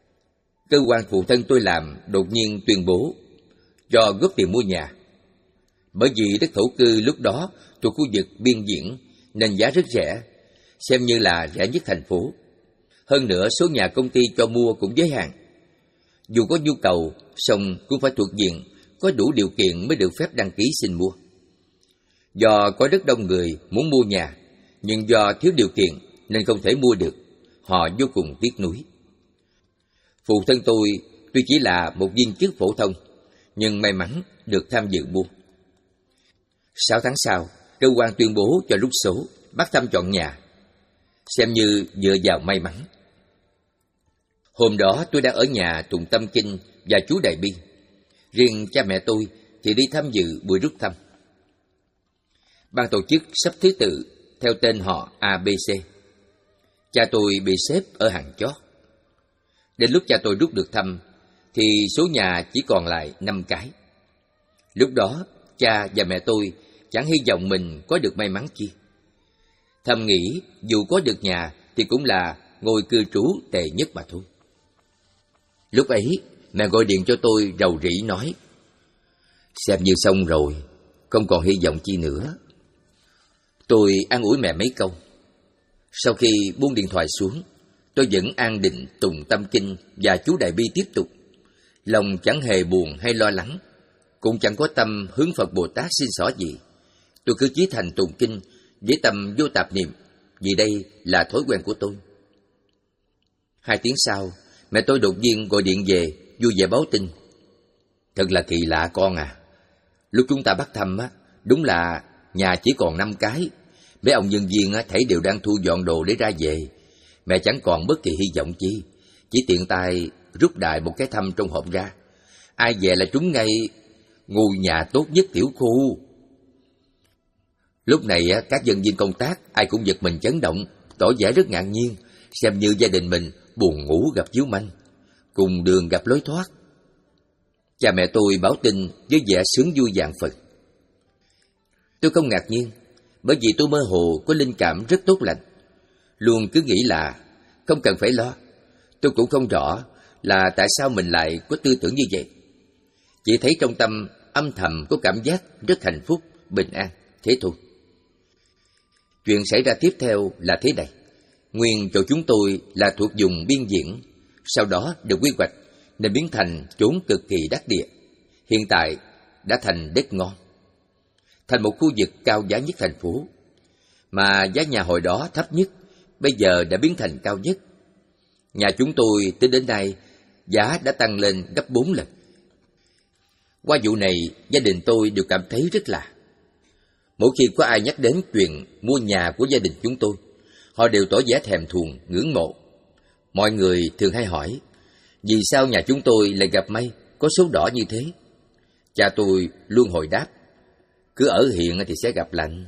Cơ quan phụ thân tôi làm đột nhiên tuyên bố do góp tiền mua nhà. Bởi vì đất thổ cư lúc đó thuộc khu vực biên diễn nên giá rất rẻ, xem như là rẻ nhất thành phố. Hơn nữa số nhà công ty cho mua cũng giới hạn. Dù có nhu cầu, song cũng phải thuộc diện có đủ điều kiện mới được phép đăng ký xin mua. Do có rất đông người muốn mua nhà, nhưng do thiếu điều kiện nên không thể mua được, họ vô cùng tiếc nuối. Phụ thân tôi tuy chỉ là một viên chức phổ thông, nhưng may mắn được tham dự mua. Sáu tháng sau, cơ quan tuyên bố cho rút số, bắt thăm chọn nhà, xem như dựa vào may mắn. Hôm đó tôi đang ở nhà tụng tâm kinh và chú Đại Bi. Riêng cha mẹ tôi thì đi tham dự buổi rút thăm. Ban tổ chức sắp thứ tự theo tên họ a bê xê. Cha tôi bị xếp ở hàng chót. Đến lúc cha tôi rút được thăm thì số nhà chỉ còn lại năm cái. Lúc đó cha và mẹ tôi chẳng hy vọng mình có được may mắn chi. Thầm nghĩ dù có được nhà thì cũng là ngôi cư trú tệ nhất mà thôi. Lúc ấy mẹ gọi điện cho tôi rầu rĩ nói: "Xem như xong rồi, không còn hy vọng chi nữa." Tôi an ủi mẹ mấy câu. Sau khi buông điện thoại xuống, tôi vẫn an định tụng tâm kinh và chú Đại Bi tiếp tục. Lòng chẳng hề buồn hay lo lắng, cũng chẳng có tâm hướng Phật Bồ Tát xin xỏ gì. Tôi cứ chí thành tụng kinh với tâm vô tạp niệm, vì đây là thói quen của tôi. Hai tiếng sau, mẹ tôi đột nhiên gọi điện về, vui vẻ báo tin. Thật là kỳ lạ con à. Lúc chúng ta bắt thăm á, đúng là nhà chỉ còn năm cái. Mấy ông nhân viên á, thấy đều đang thu dọn đồ để ra về. Mẹ chẳng còn bất kỳ hy vọng chi, chỉ tiện tay rút đại một cái thăm trong hộp ra. Ai về là trúng ngay ngôi nhà tốt nhất tiểu khu. Lúc này á, các nhân viên công tác ai cũng giật mình chấn động, tỏ vẻ rất ngạc nhiên, xem như gia đình mình buồn ngủ gặp chiếu manh, cùng đường gặp lối thoát. Cha mẹ tôi báo tin với vẻ sướng vui vạn phần. Tôi không ngạc nhiên, bởi vì tôi mơ hồ có linh cảm rất tốt lành, luôn cứ nghĩ là không cần phải lo. Tôi cũng không rõ là tại sao mình lại có tư tưởng như vậy, chỉ thấy trong tâm âm thầm có cảm giác rất hạnh phúc, bình an, thế thôi. Chuyện xảy ra tiếp theo là thế này. Nguyên chỗ chúng tôi là thuộc vùng biên diễn, sau đó được quy hoạch nên biến thành chốn cực kỳ đắc địa. Hiện tại đã thành đất ngon, thành một khu vực cao giá nhất thành phố, mà giá nhà hồi đó thấp nhất bây giờ đã biến thành cao nhất. Nhà chúng tôi tới đến nay giá đã tăng lên gấp bốn lần. Qua vụ này, gia đình tôi đều cảm thấy rất lạ. Mỗi khi có ai nhắc đến chuyện mua nhà của gia đình chúng tôi, họ đều tỏ vẻ thèm thuồng, ngưỡng mộ. Mọi người thường hay hỏi, vì sao nhà chúng tôi lại gặp may, có số đỏ như thế? Cha tôi luôn hồi đáp, cứ ở hiện thì sẽ gặp lạnh.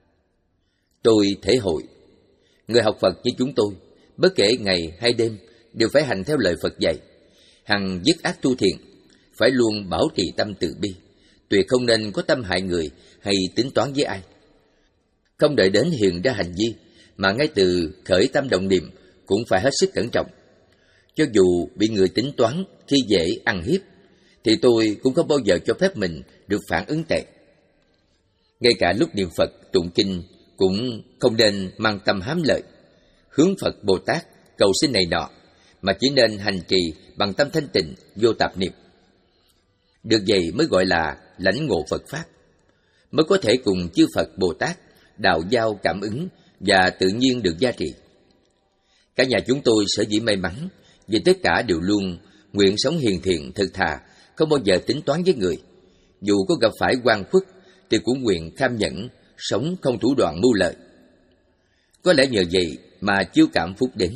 Tôi thể hội, người học Phật như chúng tôi, bất kể ngày hay đêm, đều phải hành theo lời Phật dạy, hằng dứt ác tu thiện, phải luôn bảo trì tâm từ bi, tuyệt không nên có tâm hại người hay tính toán với ai. Không đợi đến hiện ra hành vi, mà ngay từ khởi tâm động niệm cũng phải hết sức cẩn trọng. Cho dù bị người tính toán khi dễ ăn hiếp, thì tôi cũng không bao giờ cho phép mình được phản ứng tệ. Ngay cả lúc niệm Phật, tụng kinh cũng không nên mang tâm hám lợi, hướng Phật Bồ Tát cầu xin này nọ, mà chỉ nên hành trì bằng tâm thanh tịnh, vô tạp niệm. Được vậy mới gọi là lãnh ngộ Phật Pháp, mới có thể cùng chư Phật Bồ Tát đào giao cảm ứng và tự nhiên được gia trì. Cả nhà chúng tôi sở dĩ may mắn vì tất cả đều luôn nguyện sống hiền thiện, thực thà, không bao giờ tính toán với người. Dù có gặp phải oan khuất thì cũng nguyện kham nhẫn, sống không thủ đoạn mưu lợi. Có lẽ nhờ vậy mà chiếu cảm phúc đến.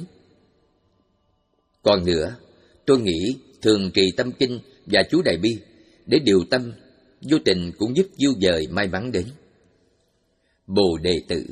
Còn nữa, tôi nghĩ thường trì tâm kinh và chú Đại Bi để điều tâm, vô tình cũng giúp diêu dời may mắn đến. Bồ Đề Tử.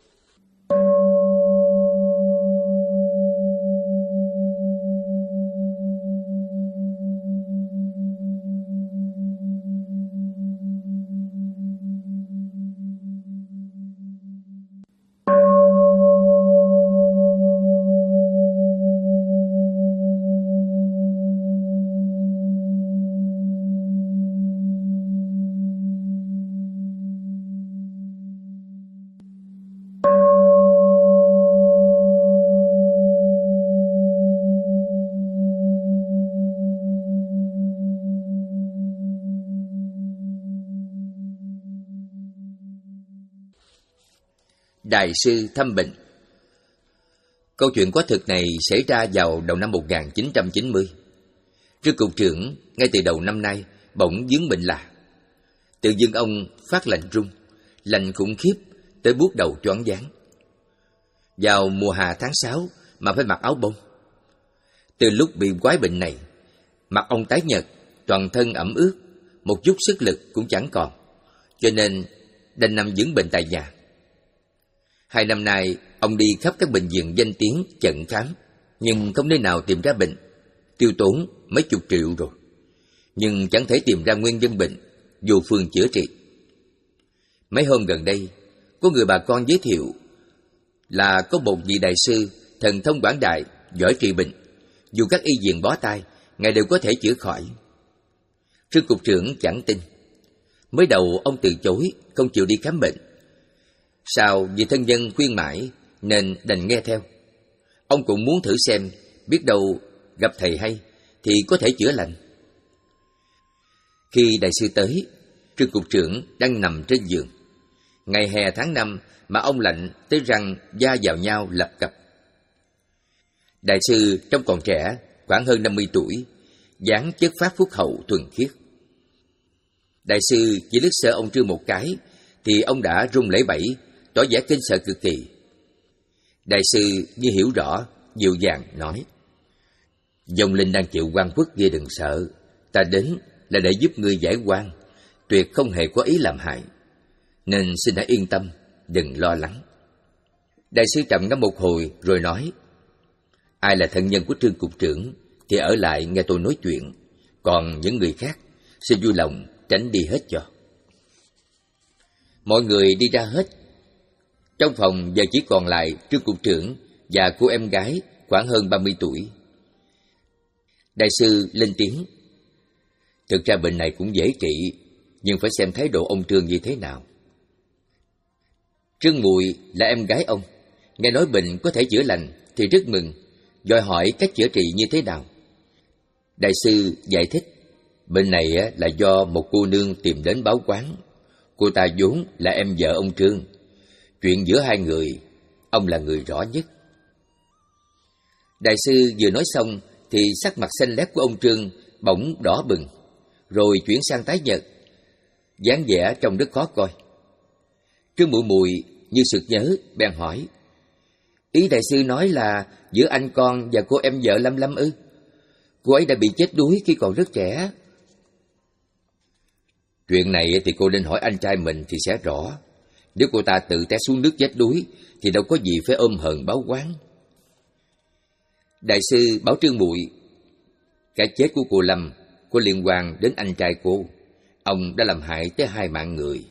Đại sư thăm bệnh. Câu chuyện có thực này xảy ra vào đầu năm một nghìn chín trăm chín mươi. Trư cục trưởng ngay từ đầu năm nay bỗng vướng bệnh lạ. Tự dưng ông phát lạnh run, lạnh khủng khiếp tới buốt đầu choáng váng. Vào mùa hạ tháng sáu mà phải mặc áo bông. Từ lúc bị quái bệnh này, mặt ông tái nhợt, toàn thân ẩm ướt, một chút sức lực cũng chẳng còn, cho nên đành nằm dưỡng bệnh tại nhà. Hai năm nay, ông đi khắp các bệnh viện danh tiếng chẩn khám, nhưng không nơi nào tìm ra bệnh, tiêu tốn mấy chục triệu rồi. Nhưng chẳng thể tìm ra nguyên nhân bệnh, vô phương chữa trị. Mấy hôm gần đây, có người bà con giới thiệu là có một vị đại sư thần thông quảng đại, giỏi trị bệnh. Dù các y viện bó tay, ngài đều có thể chữa khỏi. Trương cục trưởng chẳng tin. Mới đầu ông từ chối, không chịu đi khám bệnh. Sau vì thân nhân khuyên mãi nên đành nghe theo. Ông cũng muốn thử xem, biết đâu gặp thầy hay thì có thể chữa lành. Khi đại sư tới, Trương cục trưởng đang nằm trên giường. Ngày hè tháng năm mà ông lạnh tới răng da vào nhau lập cập. Đại sư trông còn trẻ, khoảng hơn năm mươi tuổi, dáng chất phác phúc hậu thuần khiết. Đại sư chỉ liếc sơ ông Trương một cái, thì ông đã run lẩy bẩy, tỏ vẻ kinh sợ cực kỳ. Đại sư như hiểu rõ, dịu dàng nói: Vong linh đang chịu oan khuất kia, đừng sợ. Ta đến là để giúp ngươi giải oan, tuyệt không hề có ý làm hại, nên xin hãy yên tâm, đừng lo lắng. Đại sư trầm ngâm một hồi rồi nói: Ai là thân nhân của Trương cục trưởng thì ở lại nghe tôi nói chuyện, còn những người khác xin vui lòng tránh đi hết cho. Mọi người đi ra hết. Trong phòng giờ chỉ còn lại Trương cục trưởng và cô em gái khoảng hơn ba mươi tuổi. Đại sư lên tiếng: Thực ra bệnh này cũng dễ trị, nhưng phải xem thái độ ông Trương như thế nào. Trương Muội là em gái ông, nghe nói bệnh có thể chữa lành thì rất mừng, đòi hỏi cách chữa trị như thế nào. Đại sư giải thích: Bệnh này là do một cô nương tìm đến báo quán. Cô ta vốn là em vợ ông Trương. Chuyện giữa hai người, ông là người rõ nhất. Đại sư vừa nói xong thì sắc mặt xanh lét của ông Trương bỗng đỏ bừng, rồi chuyển sang tái nhợt, dáng vẻ trông rất khó coi. Trương Muội Muội như sực nhớ, bèn hỏi: Ý đại sư nói là giữa anh con và cô em vợ Lâm Lâm ư? Cô ấy đã bị chết đuối khi còn rất trẻ. Chuyện này thì cô nên hỏi anh trai mình thì sẽ rõ. Nếu cô ta tự té xuống nước chết đuối thì đâu có gì phải ôm hờn báo oán. Đại sư bảo Trương Muội: Cái chết của cô Lâm có liên quan đến anh trai cô. Ông đã làm hại tới hai mạng người.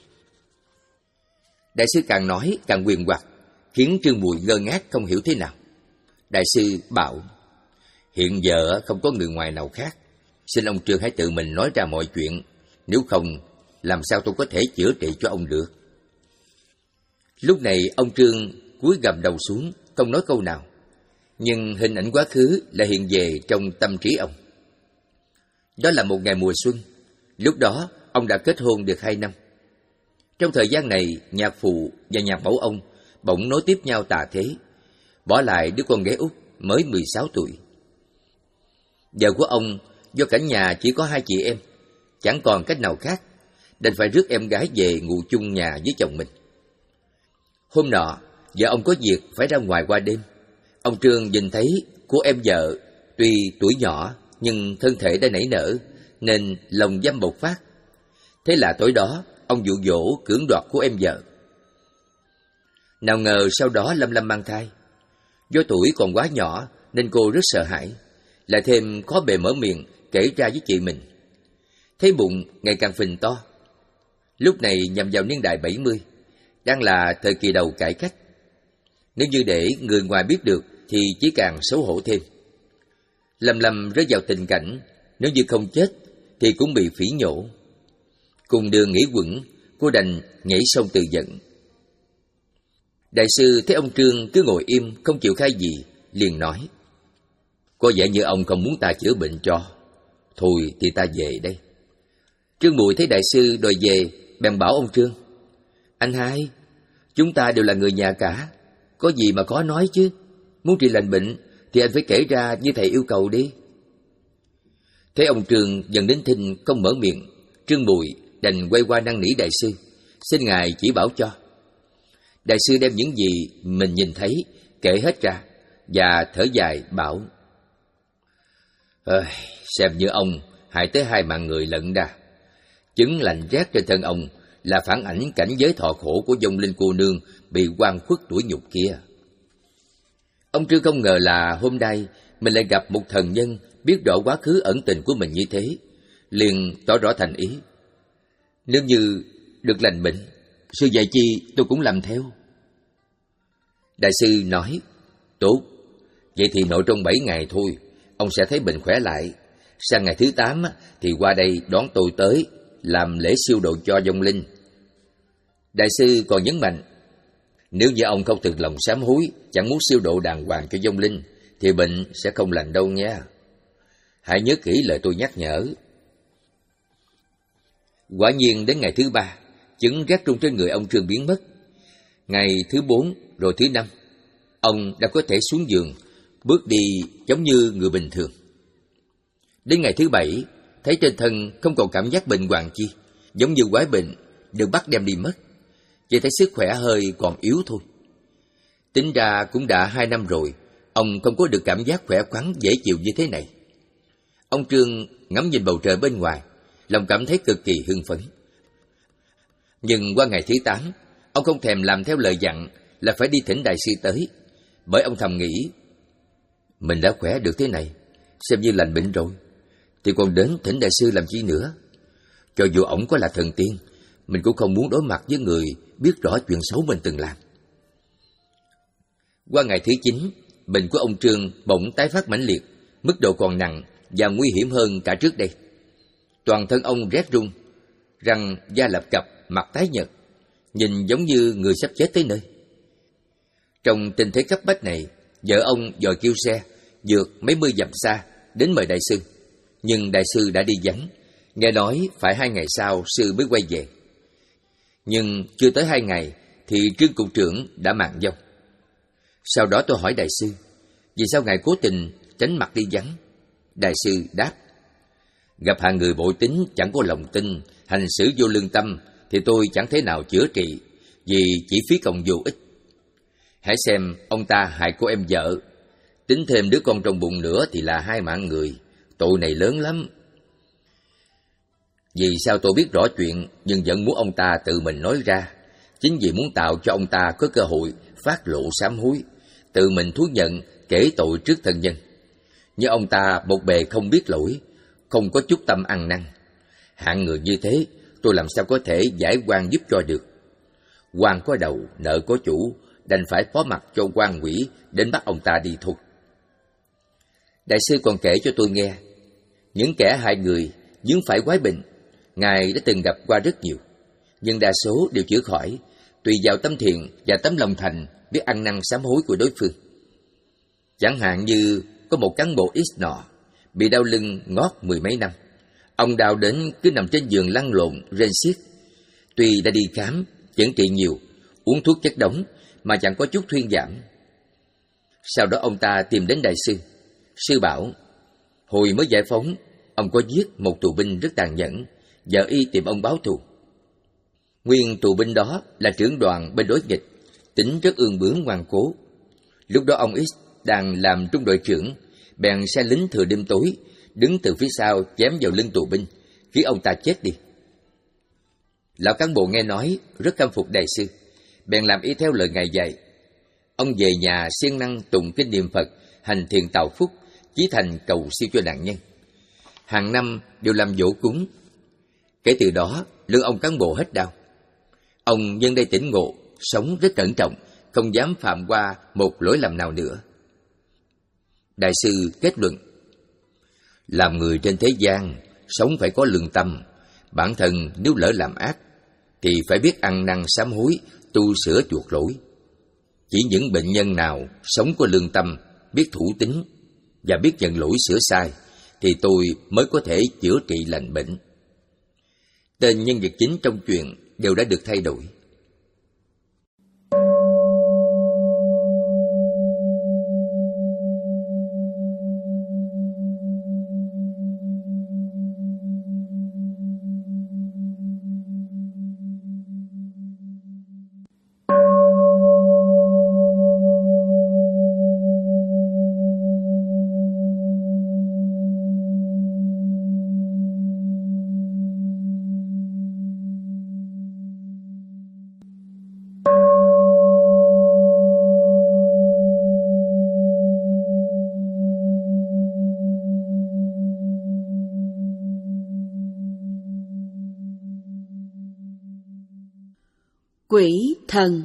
Đại sư càng nói càng quyền hoặc, khiến Trương Muội ngơ ngác không hiểu thế nào. Đại sư bảo: Hiện giờ không có người ngoài nào khác, xin ông Trương hãy tự mình nói ra mọi chuyện, nếu không làm sao tôi có thể chữa trị cho ông được. Lúc này ông Trương cúi gằm đầu xuống, không nói câu nào, nhưng hình ảnh quá khứ lại hiện về trong tâm trí ông. Đó là một ngày mùa xuân, lúc đó ông đã kết hôn được hai năm. Trong thời gian này, nhạc phụ và nhạc mẫu ông bỗng nối tiếp nhau tà thế, bỏ lại đứa con gái út mới mười sáu tuổi. Vợ của ông do cả nhà chỉ có hai chị em, chẳng còn cách nào khác, đành phải rước em gái về ngủ chung nhà với chồng mình. Hôm nọ, vợ ông có việc phải ra ngoài qua đêm. Ông Trương nhìn thấy cô em vợ tuy tuổi nhỏ nhưng thân thể đã nảy nở, nên lòng dâm bộc phát. Thế là tối đó, ông dụ dỗ cưỡng đoạt của em vợ. Nào ngờ sau đó Lâm Lâm mang thai. Do tuổi còn quá nhỏ nên cô rất sợ hãi, lại thêm khó bề mở miệng kể ra với chị mình. Thấy bụng ngày càng phình to. Lúc này nhằm vào niên đại bảy mươi, đang là thời kỳ đầu cải cách. Nếu như để người ngoài biết được thì chỉ càng xấu hổ thêm. Lâm Lâm rơi vào tình cảnh nếu như không chết thì cũng bị phỉ nhổ. Cùng đường nghĩ quẩn, cô đành nhảy sông tự giận. Đại sư thấy ông Trương cứ ngồi im không chịu khai gì, liền nói: Có vẻ như ông không muốn ta chữa bệnh cho. Thôi thì ta về đây. Trương Muội thấy đại sư đòi về, bèn bảo ông Trương: Anh hai, chúng ta đều là người nhà cả, có gì mà khó nói chứ. Muốn trị lành bệnh thì anh phải kể ra như thầy yêu cầu đi. Thấy ông Trương dần đến thinh không mở miệng, Trương Muội đành quay qua năn nỉ đại sư, xin ngài chỉ bảo cho. Đại sư đem những gì mình nhìn thấy kể hết ra và thở dài bảo: Xem như ông hại tới hai mạng người lận đà. Chứng lạnh rét trên thân ông là phản ảnh cảnh giới thọ khổ của vong linh cô nương bị oan khuất tuổi nhục kia. Ông Trương không ngờ là hôm nay mình lại gặp một thần nhân biết rõ quá khứ ẩn tình của mình như thế, liền tỏ rõ thành ý: Nếu như được lành bệnh, sư dạy chi tôi cũng làm theo. Đại sư nói: Tốt, vậy thì nội trong bảy ngày thôi, ông sẽ thấy bệnh khỏe lại. Sang ngày thứ tám thì qua đây đón tôi tới làm lễ siêu độ cho vong linh. Đại sư còn nhấn mạnh: Nếu như ông không thực lòng sám hối, chẳng muốn siêu độ đàng hoàng cho vong linh, thì bệnh sẽ không lành đâu nha. Hãy nhớ kỹ lời tôi nhắc nhở. Quả nhiên đến ngày thứ ba, chứng rét run trên người ông Trương biến mất. Ngày thứ bốn rồi thứ năm, ông đã có thể xuống giường, bước đi giống như người bình thường. Đến ngày thứ bảy, thấy trên thân không còn cảm giác bệnh hoạn chi, giống như quái bệnh, được bắt đem đi mất. Chỉ thấy sức khỏe hơi còn yếu thôi. Tính ra cũng đã hai năm rồi, ông không có được cảm giác khỏe khoắn dễ chịu như thế này. Ông Trương ngắm nhìn bầu trời bên ngoài, lòng cảm thấy cực kỳ hưng phấn. Nhưng qua ngày thứ tám, ông không thèm làm theo lời dặn là phải đi thỉnh đại sư tới, bởi ông thầm nghĩ, mình đã khỏe được thế này, xem như lành bệnh rồi, thì còn đến thỉnh đại sư làm chi nữa. Cho dù ổng có là thần tiên, mình cũng không muốn đối mặt với người biết rõ chuyện xấu mình từng làm. Qua ngày thứ chín, bệnh của ông Trương bỗng tái phát mãnh liệt, mức độ còn nặng và nguy hiểm hơn cả trước đây. Toàn thân ông rét run, răng da lập cập, mặt tái nhợt, nhìn giống như người sắp chết tới nơi. Trong tình thế cấp bách này, vợ ông dội kêu xe, vượt mấy mươi dặm xa, đến mời đại sư. Nhưng đại sư đã đi vắng, nghe nói phải hai ngày sau sư mới quay về. Nhưng chưa tới hai ngày thì Trương cục trưởng đã mạng vong. Sau đó tôi hỏi đại sư, vì sao ngài cố tình tránh mặt đi vắng? Đại sư đáp, gặp hạng người bội tín chẳng có lòng tin, hành xử vô lương tâm, thì tôi chẳng thể nào chữa trị, vì chỉ phí công vô ích. Hãy xem ông ta hại cô em vợ, tính thêm đứa con trong bụng nữa thì là hai mạng người, tội này lớn lắm. Vì sao tôi biết rõ chuyện nhưng vẫn muốn ông ta tự mình nói ra, chính vì muốn tạo cho ông ta có cơ hội phát lộ sám hối, tự mình thú nhận kể tội trước thân nhân. Nhưng ông ta một bề không biết lỗi, không có chút tâm ăn năn. Hạng người như thế, tôi làm sao có thể giải oan giúp cho được. Oan có đầu, nợ có chủ, đành phải phó mặc cho oan quỷ đến bắt ông ta đi thôi. Đại sư còn kể cho tôi nghe, những kẻ hại người vướng phải quái bệnh, ngài đã từng gặp qua rất nhiều, nhưng đa số đều chữa khỏi, tùy vào tâm thiện và tấm lòng thành biết ăn năn sám hối của đối phương. Chẳng hạn như có một cán bộ X nọ bị đau lưng ngót mười mấy năm, ông đau đến cứ nằm trên giường lăn lộn rên xiết. Tuy đã đi khám chẩn trị nhiều, uống thuốc chất đống mà chẳng có chút thuyên giảm. Sau đó ông ta tìm đến đại sư. Sư bảo, hồi mới giải phóng, ông có giết một tù binh rất tàn nhẫn, vợ y tìm ông báo thù. Nguyên tù binh đó là trưởng đoàn bên đối nghịch, tính rất ương bướng ngoan cố. Lúc đó ông X đang làm trung đội trưởng, bèn sai lính thừa đêm tối đứng từ phía sau chém vào lưng tù binh, khiến ông ta chết đi. Lão cán bộ nghe nói rất khâm phục đại sư, bèn làm y theo lời ngài dạy. Ông về nhà siêng năng tụng kinh niệm Phật, hành thiền tạo phúc, chí thành cầu siêu cho nạn nhân. Hàng năm đều làm dỗ cúng. Kể từ đó, lưng ông cán bộ hết đau. Ông nhân đây tỉnh ngộ, sống rất cẩn trọng, không dám phạm qua một lỗi lầm nào nữa. Đại sư kết luận, làm người trên thế gian, sống phải có lương tâm. Bản thân nếu lỡ làm ác, thì phải biết ăn năn sám hối, tu sửa chuộc lỗi. Chỉ những bệnh nhân nào sống có lương tâm, biết thủ tín và biết nhận lỗi sửa sai, thì tôi mới có thể chữa trị lành bệnh. Tên nhân vật chính trong chuyện đều đã được thay đổi. Quỷ thần.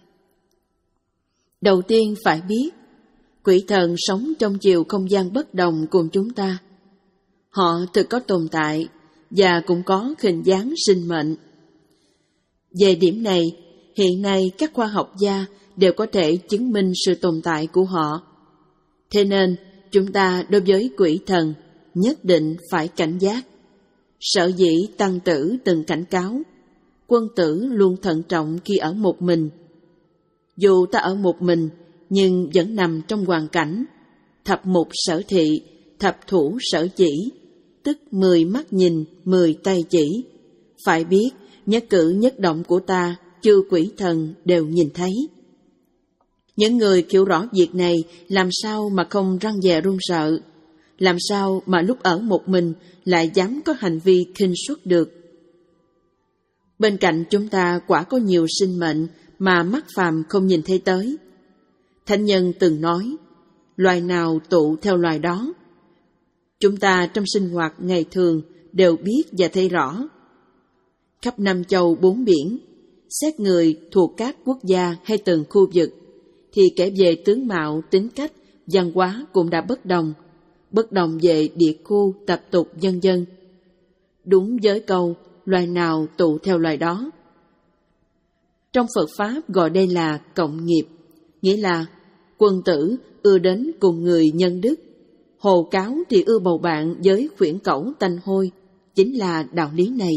Đầu tiên phải biết, quỷ thần sống trong chiều không gian bất đồng cùng chúng ta. Họ thực có tồn tại và cũng có hình dáng sinh mệnh. Về điểm này, hiện nay các khoa học gia đều có thể chứng minh sự tồn tại của họ. Thế nên, chúng ta đối với quỷ thần nhất định phải cảnh giác. Sở dĩ Tăng Tử từng cảnh cáo, quân tử luôn thận trọng khi ở một mình. Dù ta ở một mình, nhưng vẫn nằm trong hoàn cảnh, thập mục sở thị, thập thủ sở chỉ, tức mười mắt nhìn, mười tay chỉ. Phải biết, nhất cử nhất động của ta, chư quỷ thần đều nhìn thấy. Những người hiểu rõ việc này làm sao mà không răng dè run sợ, làm sao mà lúc ở một mình lại dám có hành vi khinh suất được. Bên cạnh chúng ta quả có nhiều sinh mệnh mà mắt phàm không nhìn thấy tới. Thánh nhân từng nói, loài nào tụ theo loài đó. Chúng ta trong sinh hoạt ngày thường đều biết và thấy rõ. Khắp năm châu bốn biển, xét người thuộc các quốc gia hay từng khu vực, thì kể về tướng mạo, tính cách, văn hóa cũng đã bất đồng, bất đồng về địa khu, tập tục, vân vân. Đúng với câu, loài nào tụ theo loài đó. Trong Phật Pháp gọi đây là cộng nghiệp, nghĩa là quân tử ưa đến cùng người nhân đức, hồ cáo thì ưa bầu bạn với khuyển cẩu tanh hôi, chính là đạo lý này.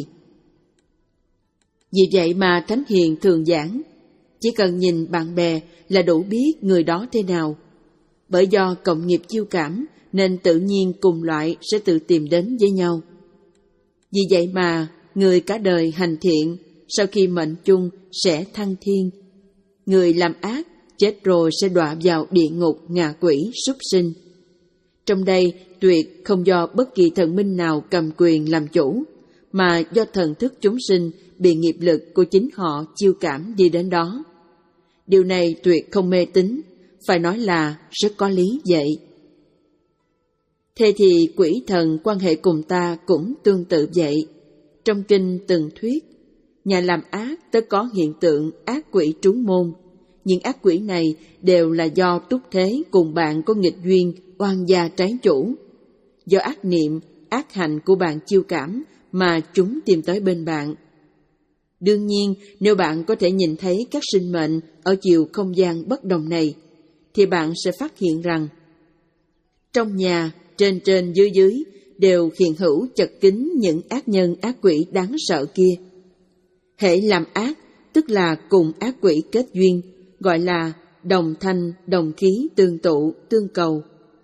Vì vậy mà Thánh Hiền thường giảng, chỉ cần nhìn bạn bè là đủ biết người đó thế nào. Bởi do cộng nghiệp chiêu cảm nên tự nhiên cùng loại sẽ tự tìm đến với nhau. Vì vậy mà người cả đời hành thiện, sau khi mệnh chung sẽ thăng thiên. Người làm ác, chết rồi sẽ đọa vào địa ngục, ngạ quỷ, súc sinh. Trong đây tuyệt không do bất kỳ thần minh nào cầm quyền làm chủ, mà do thần thức chúng sinh bị nghiệp lực của chính họ chiêu cảm đi đến đó. Điều này tuyệt không mê tín, phải nói là rất có lý vậy. Thế thì quỷ thần quan hệ cùng ta cũng tương tự vậy. Trong kinh từng thuyết, nhà làm ác tất có hiện tượng ác quỷ trú môn. Những ác quỷ này đều là do túc thế cùng bạn có nghịch duyên, oan gia trái chủ. Do ác niệm, ác hành của bạn chiêu cảm mà chúng tìm tới bên bạn. Đương nhiên, nếu bạn có thể nhìn thấy các sinh mệnh ở chiều không gian bất đồng này, thì bạn sẽ phát hiện rằng trong nhà, trên trên dưới dưới đều hiện hữu chật kín những ác nhân ác quỷ đáng sợ kia. Hễ làm ác, tức là cùng ác quỷ kết duyên, gọi là đồng thanh, đồng khí, tương tụ, tương cầu.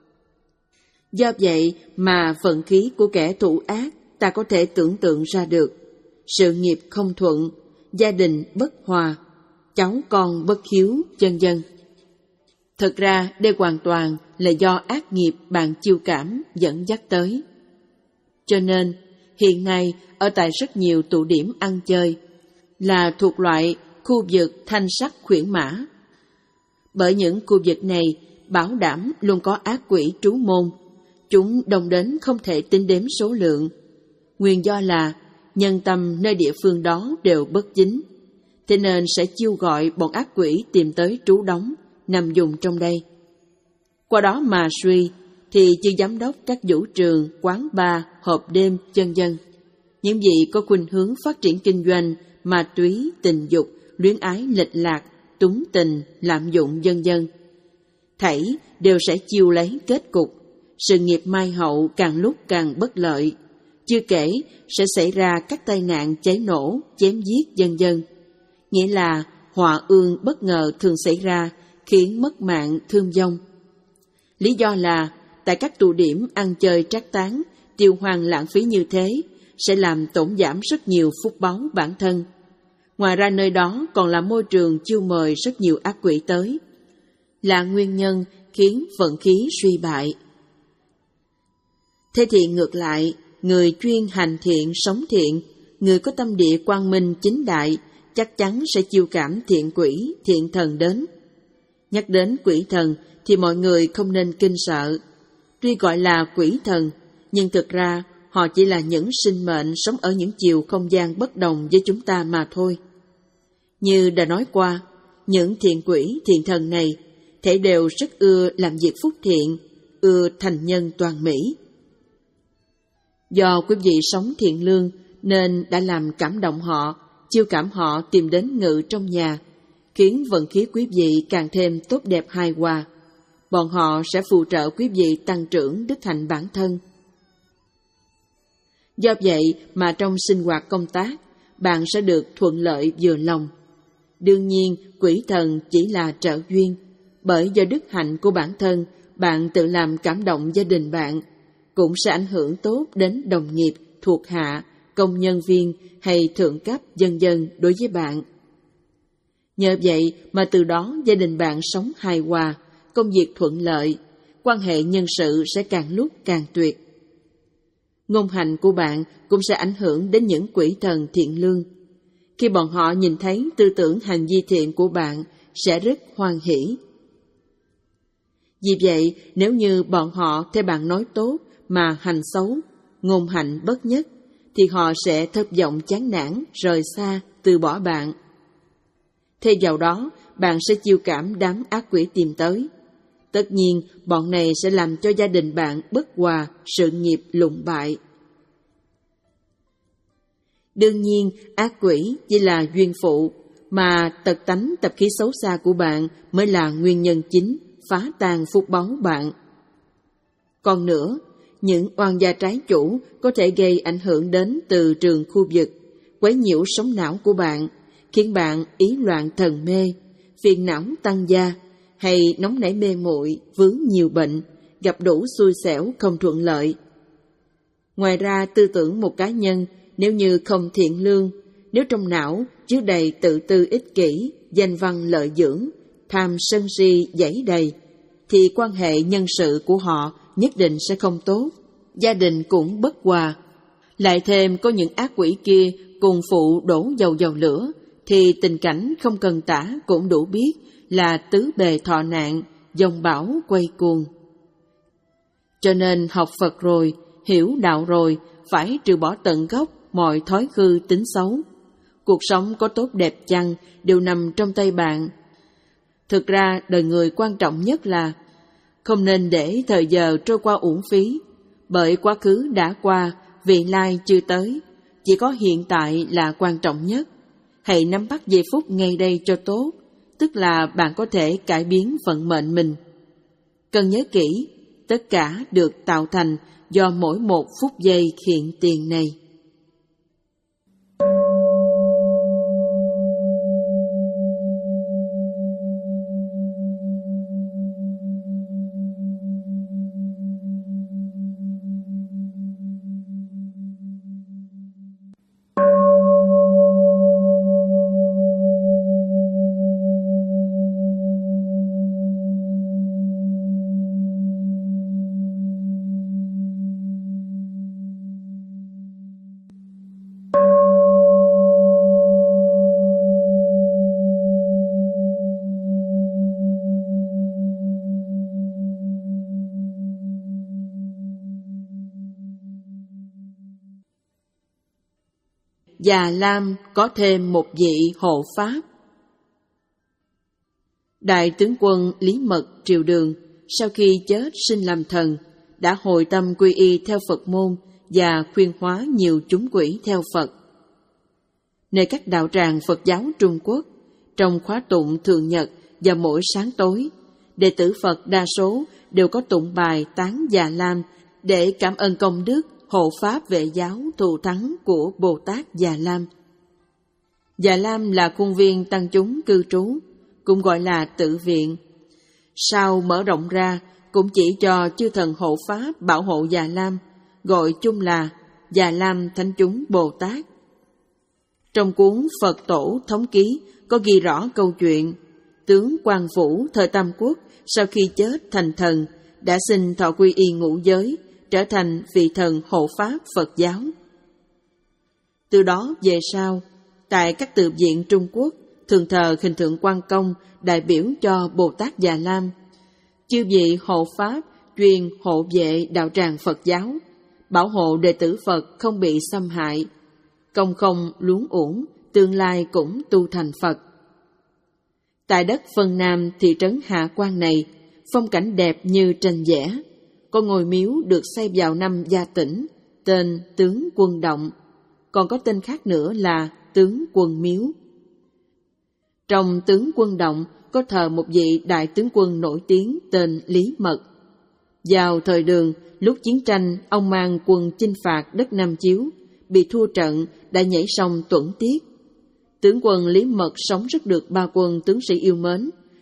Do vậy mà vận khí của kẻ thủ ác ta có thể tưởng tượng ra được. Sự nghiệp không thuận, gia đình bất hòa, cháu con bất hiếu, vân vân. Thực ra đây hoàn toàn là do ác nghiệp bạn chiêu cảm dẫn dắt tới. Cho nên, hiện nay ở tại rất nhiều tụ điểm ăn chơi là thuộc loại khu vực thanh sắc khuyển mã. Bởi những khu vực này bảo đảm luôn có ác quỷ trú môn, chúng đông đến không thể tính đếm số lượng. Nguyên do là nhân tâm nơi địa phương đó đều bất chính, thế nên sẽ chiêu gọi bọn ác quỷ tìm tới trú đóng, nằm dùng trong đây. Qua đó mà suy, thì chư giám đốc các vũ trường, quán bar, hộp đêm, vân vân, những vị có khuynh hướng phát triển kinh doanh, ma túy, tình dục, luyến ái lệch lạc, túng tình, lạm dụng, vân vân, thảy đều sẽ chiêu lấy kết cục, sự nghiệp mai hậu càng lúc càng bất lợi. Chưa kể sẽ xảy ra các tai nạn cháy nổ, chém giết, vân vân. Nghĩa là họa ương bất ngờ thường xảy ra, khiến mất mạng thương vong. Lý do là tại các tụ điểm ăn chơi trác tán, tiêu hoang lãng phí như thế sẽ làm tổn giảm rất nhiều phúc báu bản thân. Ngoài ra nơi đó còn là môi trường chiêu mời rất nhiều ác quỷ tới, là nguyên nhân khiến vận khí suy bại. Thế thì ngược lại, người chuyên hành thiện, sống thiện, người có tâm địa quang minh chính đại, chắc chắn sẽ chiêu cảm thiện quỷ, thiện thần đến. Nhắc đến quỷ thần thì mọi người không nên kinh sợ. Tuy gọi là quỷ thần, nhưng thực ra họ chỉ là những sinh mệnh sống ở những chiều không gian bất đồng với chúng ta mà thôi. Như đã nói qua, những thiện quỷ, thiện thần này thể đều rất ưa làm việc phúc thiện, ưa thành nhân toàn mỹ. Do quý vị sống thiện lương nên đã làm cảm động họ, chiêu cảm họ tìm đến ngự trong nhà, khiến vận khí quý vị càng thêm tốt đẹp hài hòa. Bọn họ sẽ phù trợ quý vị tăng trưởng đức hạnh bản thân. Do vậy mà trong sinh hoạt công tác, bạn sẽ được thuận lợi vừa lòng. Đương nhiên, quỷ thần chỉ là trợ duyên, bởi do đức hạnh của bản thân, bạn tự làm cảm động gia đình bạn, cũng sẽ ảnh hưởng tốt đến đồng nghiệp, thuộc hạ, công nhân viên hay thượng cấp vân vân đối với bạn. Nhờ vậy mà từ đó gia đình bạn sống hài hòa, công việc thuận lợi, quan hệ nhân sự sẽ càng lúc càng tuyệt. Ngôn hành của bạn cũng sẽ ảnh hưởng đến những quỷ thần thiện lương. Khi bọn họ nhìn thấy tư tưởng hành vi thiện của bạn sẽ rất hoan hỷ. Vì vậy, nếu như bọn họ theo bạn nói tốt mà hành xấu, ngôn hạnh bất nhất, thì họ sẽ thất vọng chán nản, rời xa, từ bỏ bạn. Thay vào đó, bạn sẽ chiêu cảm đám ác quỷ tìm tới. Tất nhiên, bọn này sẽ làm cho gia đình bạn bất hòa, sự nghiệp lụng bại. Đương nhiên, ác quỷ chỉ là duyên phụ, mà tật tánh tập khí xấu xa của bạn mới là nguyên nhân chính phá tan phúc báu bạn. Còn nữa, những oan gia trái chủ có thể gây ảnh hưởng đến từ trường khu vực, quấy nhiễu sống não của bạn, khiến bạn ý loạn thần mê, phiền não tăng gia, hay nóng nảy mê muội, vướng nhiều bệnh, gặp đủ xui xẻo không thuận lợi. Ngoài ra, tư tưởng một cá nhân nếu như không thiện lương, nếu trong não chứa đầy tự tư ích kỷ, danh văn lợi dưỡng, tham sân si dẫy đầy, thì quan hệ nhân sự của họ nhất định sẽ không tốt, gia đình cũng bất hòa. Lại thêm có những ác quỷ kia cùng phụ đổ dầu vào lửa, thì tình cảnh không cần tả cũng đủ biết là tứ bề thọ nạn, dòng bão quay cuồng. Cho nên học Phật rồi, hiểu đạo rồi, phải trừ bỏ tận gốc mọi thói hư tính xấu. Cuộc sống có tốt đẹp chăng đều nằm trong tay bạn. Thực ra đời người quan trọng nhất là không nên để thời giờ trôi qua uổng phí, bởi quá khứ đã qua, vị lai chưa tới, chỉ có hiện tại là quan trọng nhất. Hãy nắm bắt giây phút ngay đây cho tốt, tức là bạn có thể cải biến vận mệnh mình. Cần nhớ kỹ, tất cả được tạo thành do mỗi một phút giây hiện tiền này. Già Lam có thêm một vị hộ pháp. Đại tướng quân Lý Mật Triều Đường sau khi chết sinh làm thần đã hồi tâm quy y theo Phật môn và khuyên hóa nhiều chúng quỷ theo Phật. Nơi các đạo tràng Phật giáo Trung Quốc, trong khóa tụng thường nhật và mỗi sáng tối, đệ tử Phật đa số đều có tụng bài tán Già Lam để cảm ơn công đức hộ pháp vệ giáo thù thắng của Bồ Tát Già Lam. Già Lam là khuôn viên tăng chúng cư trú, cũng gọi là tự viện. Sau mở rộng ra, cũng chỉ cho chư thần hộ pháp bảo hộ Già Lam, gọi chung là Già Lam Thánh chúng Bồ Tát. Trong cuốn Phật Tổ Thống Ký có ghi rõ câu chuyện tướng Quang Vũ thời Tam Quốc sau khi chết thành thần đã xin thọ quy y ngũ giới, trở thành vị thần hộ pháp Phật giáo. Từ đó về sau, tại các tự viện Trung Quốc thường thờ hình tượng Quan Công đại biểu cho Bồ Tát Già Lam. Chư vị hộ pháp chuyên hộ vệ đạo tràng Phật giáo, bảo hộ đệ tử Phật không bị xâm hại, công không luống uổng, tương lai cũng tu thành Phật. Tại đất Vân Nam thị trấn Hạ Quan này, phong cảnh đẹp như tranh vẽ. Có ngôi miếu được xây vào năm Gia Tĩnh, tên Tướng Quân Động, còn có tên khác nữa là Tướng Quân Miếu. Trong Tướng Quân Động có thờ một vị đại tướng quân nổi tiếng tên Lý Mật. Vào thời Đường, lúc chiến tranh, ông mang quân chinh phạt đất Nam Chiếu, bị thua trận, đã nhảy sông Tuẫn Tiết. Tướng quân Lý Mật sống rất được ba quân tướng sĩ yêu mến,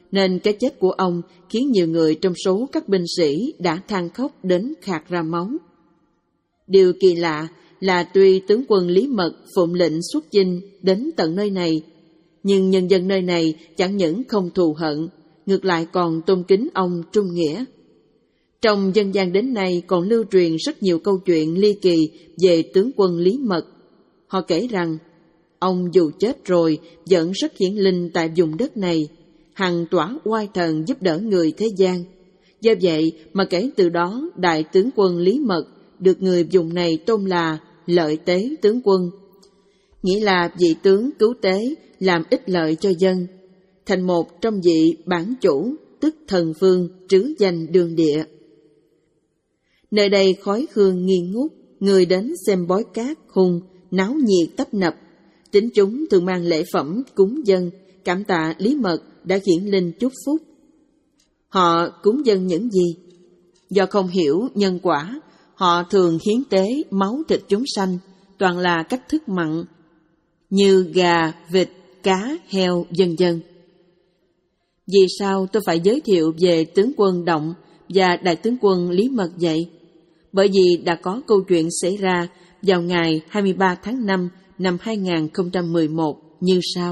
nên cái chết của ông khiến nhiều người trong số các binh sĩ đã than khóc đến khạc ra máu. Điều kỳ lạ là tuy tướng quân Lý Mật phụng lệnh xuất chinh đến tận nơi này, nhưng nhân dân nơi này chẳng những không thù hận, ngược lại còn tôn kính ông trung nghĩa. Trong dân gian đến nay còn lưu truyền rất nhiều câu chuyện ly kỳ về tướng quân Lý Mật. Họ kể rằng, ông dù chết rồi vẫn rất hiển linh tại vùng đất này, hằng tỏa oai thần giúp đỡ người thế gian. Do vậy mà kể từ đó đại tướng quân Lý Mật được người vùng này tôn là Lợi Tế tướng quân, nghĩa là vị tướng cứu tế làm ích lợi cho dân, thành một trong vị bản chủ, tức thần phương trứ danh đương địa. Nơi đây khói hương nghi ngút, người đến xem bói cát hùng, náo nhiệt tấp nập. Tín chúng thường mang lễ phẩm cúng dân, cảm tạ Lý Mật đã hiển linh chúc phúc. Họ cúng dân những gì? Do không hiểu nhân quả, họ thường hiến tế máu thịt chúng sanh, toàn là cách thức mặn, như gà, vịt, cá, heo, vân vân. Vì sao tôi phải giới thiệu về tướng quân Động và đại tướng quân Lý Mật vậy? Bởi vì đã có câu chuyện xảy ra vào ngày hai mươi ba tháng năm năm hai nghìn không trăm mười một như sau.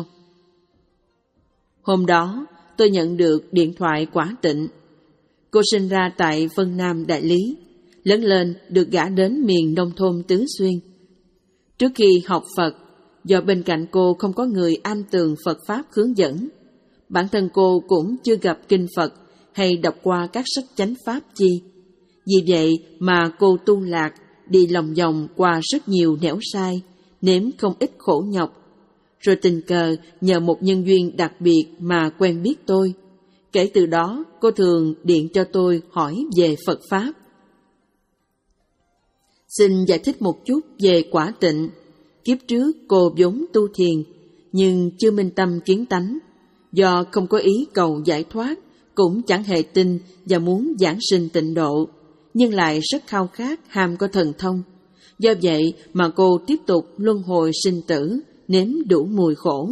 Hôm đó, tôi nhận được điện thoại Quả Tịnh. Cô sinh ra tại Vân Nam Đại Lý, lớn lên được gả đến miền nông thôn Tứ Xuyên. Trước khi học Phật, do bên cạnh cô không có người am tường Phật Pháp hướng dẫn, bản thân cô cũng chưa gặp kinh Phật hay đọc qua các sách chánh Pháp chi. Vì vậy mà cô tu lạc, đi lòng vòng qua rất nhiều nẻo sai, nếm không ít khổ nhọc. Rồi tình cờ nhờ một nhân duyên đặc biệt mà quen biết tôi. Kể từ đó cô thường điện cho tôi hỏi về Phật Pháp. Xin giải thích một chút về Quả Tịnh. Kiếp trước cô vốn tu thiền, nhưng chưa minh tâm kiến tánh. Do không có ý cầu giải thoát, cũng chẳng hề tin và muốn giảng sinh tịnh độ, nhưng lại rất khao khát ham có thần thông. Do vậy mà cô tiếp tục luân hồi sinh tử, nếm đủ mùi khổ.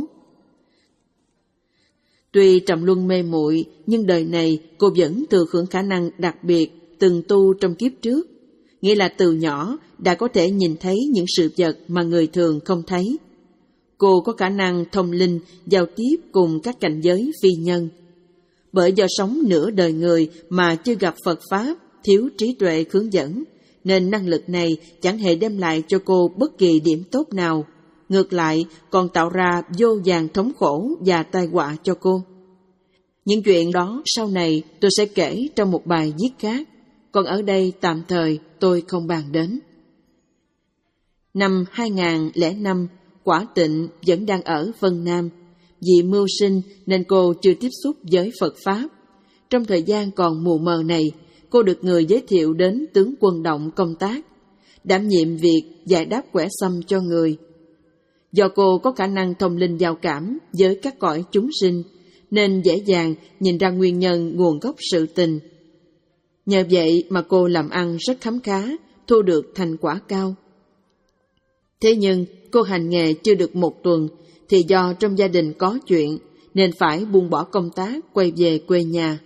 Tuy trầm luân mê muội, nhưng đời này cô vẫn thừa hưởng khả năng đặc biệt từng tu trong kiếp trước, nghĩa là từ nhỏ đã có thể nhìn thấy những sự vật mà người thường không thấy. Cô có khả năng thông linh, giao tiếp cùng các cảnh giới phi nhân. Bởi do sống nửa đời người mà chưa gặp Phật Pháp, thiếu trí tuệ hướng dẫn, nên năng lực này chẳng hề đem lại cho cô bất kỳ điểm tốt nào, ngược lại còn tạo ra vô vàn thống khổ và tai họa cho cô. Những chuyện đó sau này tôi sẽ kể trong một bài viết khác, còn ở đây tạm thời tôi không bàn đến. Năm hai nghìn lẻ năm, Quả Tịnh vẫn đang ở Vân Nam. Vì mưu sinh nên cô chưa tiếp xúc với Phật Pháp. Trong thời gian còn mù mờ này, cô được người giới thiệu đến tướng quân Động công tác, đảm nhiệm việc giải đáp quẻ xăm cho người. Do cô có khả năng thông linh giao cảm với các cõi chúng sinh, nên dễ dàng nhìn ra nguyên nhân nguồn gốc sự tình. Nhờ vậy mà cô làm ăn rất khấm khá, thu được thành quả cao. Thế nhưng cô hành nghề chưa được một tuần, thì do trong gia đình có chuyện, nên phải buông bỏ công tác quay về quê nhà.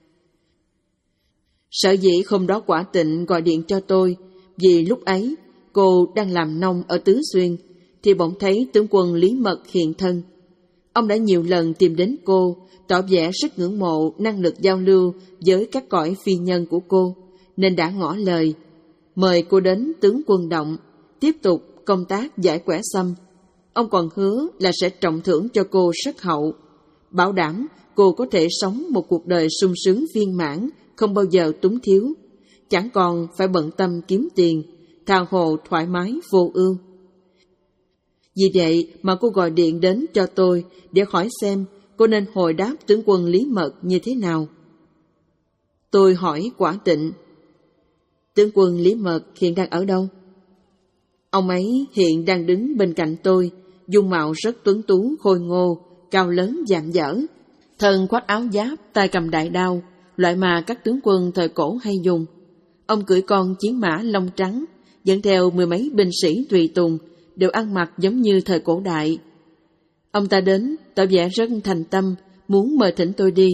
Sở dĩ hôm đó Quả Tịnh gọi điện cho tôi, vì lúc ấy cô đang làm nông ở Tứ Xuyên, thì bỗng thấy tướng quân Lý Mật hiện thân. Ông đã nhiều lần tìm đến cô, tỏ vẻ rất ngưỡng mộ năng lực giao lưu với các cõi phi nhân của cô, nên đã ngỏ lời mời cô đến tướng quân Động, tiếp tục công tác giải quẻ xăm. Ông còn hứa là sẽ trọng thưởng cho cô rất hậu, bảo đảm cô có thể sống một cuộc đời sung sướng viên mãn, không bao giờ túng thiếu, chẳng còn phải bận tâm kiếm tiền, tha hồ thoải mái vô ưu. Vì vậy mà cô gọi điện đến cho tôi để hỏi xem cô nên hồi đáp tướng quân Lý Mật như thế nào. Tôi hỏi Quả Tịnh, tướng quân Lý Mật hiện đang ở đâu? Ông ấy hiện đang đứng bên cạnh tôi, dung mạo rất tuấn tú khôi ngô, cao lớn dạn dở, thân khoác áo giáp, tay cầm đại đao, loại mà các tướng quân thời cổ hay dùng. Ông cưỡi con chiến mã lông trắng, dẫn theo mười mấy binh sĩ tùy tùng, đều ăn mặc giống như thời cổ đại. Ông ta đến, tỏ vẻ rất thành tâm, muốn mời thỉnh tôi đi,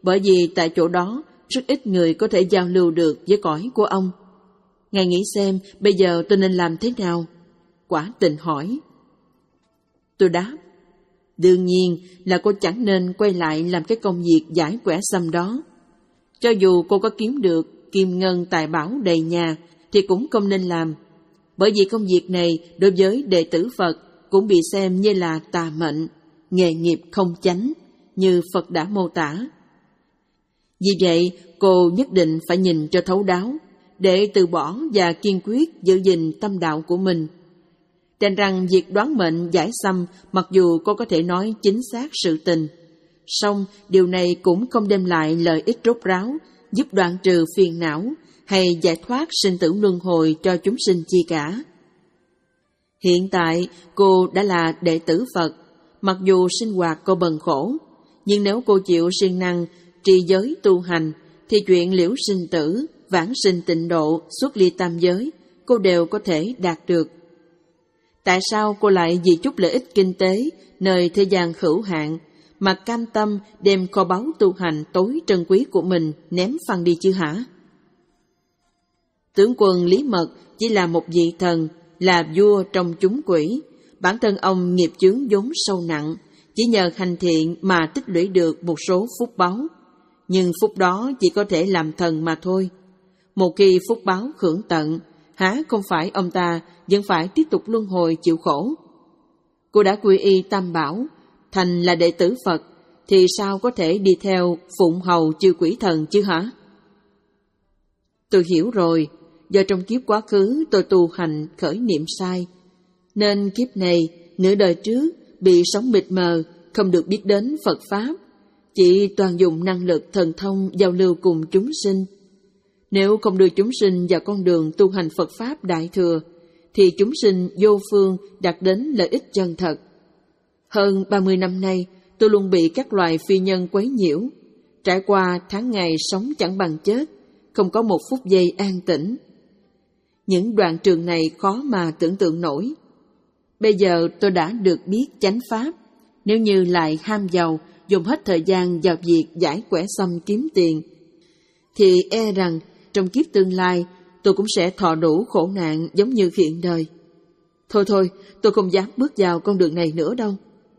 bởi vì tại chỗ đó rất ít người có thể giao lưu được với cõi của ông. Ngài nghĩ xem bây giờ tôi nên làm thế nào? Quả Tịnh hỏi. Tôi đáp, đương nhiên là cô chẳng nên quay lại làm cái công việc giải quẻ xăm đó. Cho dù cô có kiếm được kim ngân tài bảo đầy nhà thì cũng không nên làm, bởi vì công việc này đối với đệ tử Phật cũng bị xem như là tà mệnh, nghề nghiệp không chánh, như Phật đã mô tả. Vì vậy, cô nhất định phải nhìn cho thấu đáo, để từ bỏ và kiên quyết giữ gìn tâm đạo của mình. Đành rằng việc đoán mệnh giải xăm, mặc dù cô có thể nói chính xác sự tình, song điều này cũng không đem lại lợi ích rốt ráo, giúp đoạn trừ phiền não hay giải thoát sinh tử luân hồi cho chúng sinh chi cả. Hiện tại, cô đã là đệ tử Phật, mặc dù sinh hoạt có bần khổ, nhưng nếu cô chịu siêng năng trì giới tu hành, thì chuyện liễu sinh tử, vãng sinh tịnh độ, xuất ly tam giới, cô đều có thể đạt được. Tại sao cô lại vì chút lợi ích kinh tế nơi thế gian hữu hạn mà cam tâm đem kho báu tu hành tối trân quý của mình ném phăng đi chứ hả? Tướng quân Lý Mật chỉ là một vị thần, là vua trong chúng quỷ. Bản thân ông nghiệp chướng vốn sâu nặng, chỉ nhờ hành thiện mà tích lũy được một số phúc báu. Nhưng phúc đó chỉ có thể làm thần mà thôi. Một khi phúc báo hưởng tận, há không phải ông ta vẫn phải tiếp tục luân hồi chịu khổ? Cô đã quy y Tam Bảo, thành là đệ tử Phật, thì sao có thể đi theo phụng hầu chư quỷ thần chứ hả? Tôi hiểu rồi, do trong kiếp quá khứ tôi tu hành khởi niệm sai, nên kiếp này, nửa đời trước, bị sống mịt mờ, không được biết đến Phật Pháp, chỉ toàn dùng năng lực thần thông giao lưu cùng chúng sinh. Nếu không đưa chúng sinh vào con đường tu hành Phật Pháp Đại Thừa, thì chúng sinh vô phương đạt đến lợi ích chân thật. Hơn ba mươi năm nay, tôi luôn bị các loài phi nhân quấy nhiễu, trải qua tháng ngày sống chẳng bằng chết, không có một phút giây an tĩnh. Những đoạn trường này khó mà tưởng tượng nổi. Bây giờ tôi đã được biết chánh Pháp, nếu như lại ham giàu, dùng hết thời gian vào việc giải quẻ xăm kiếm tiền, thì e rằng trong kiếp tương lai tôi cũng sẽ thọ đủ khổ nạn giống như hiện đời. Thôi thôi, tôi không dám bước vào con đường này nữa đâu.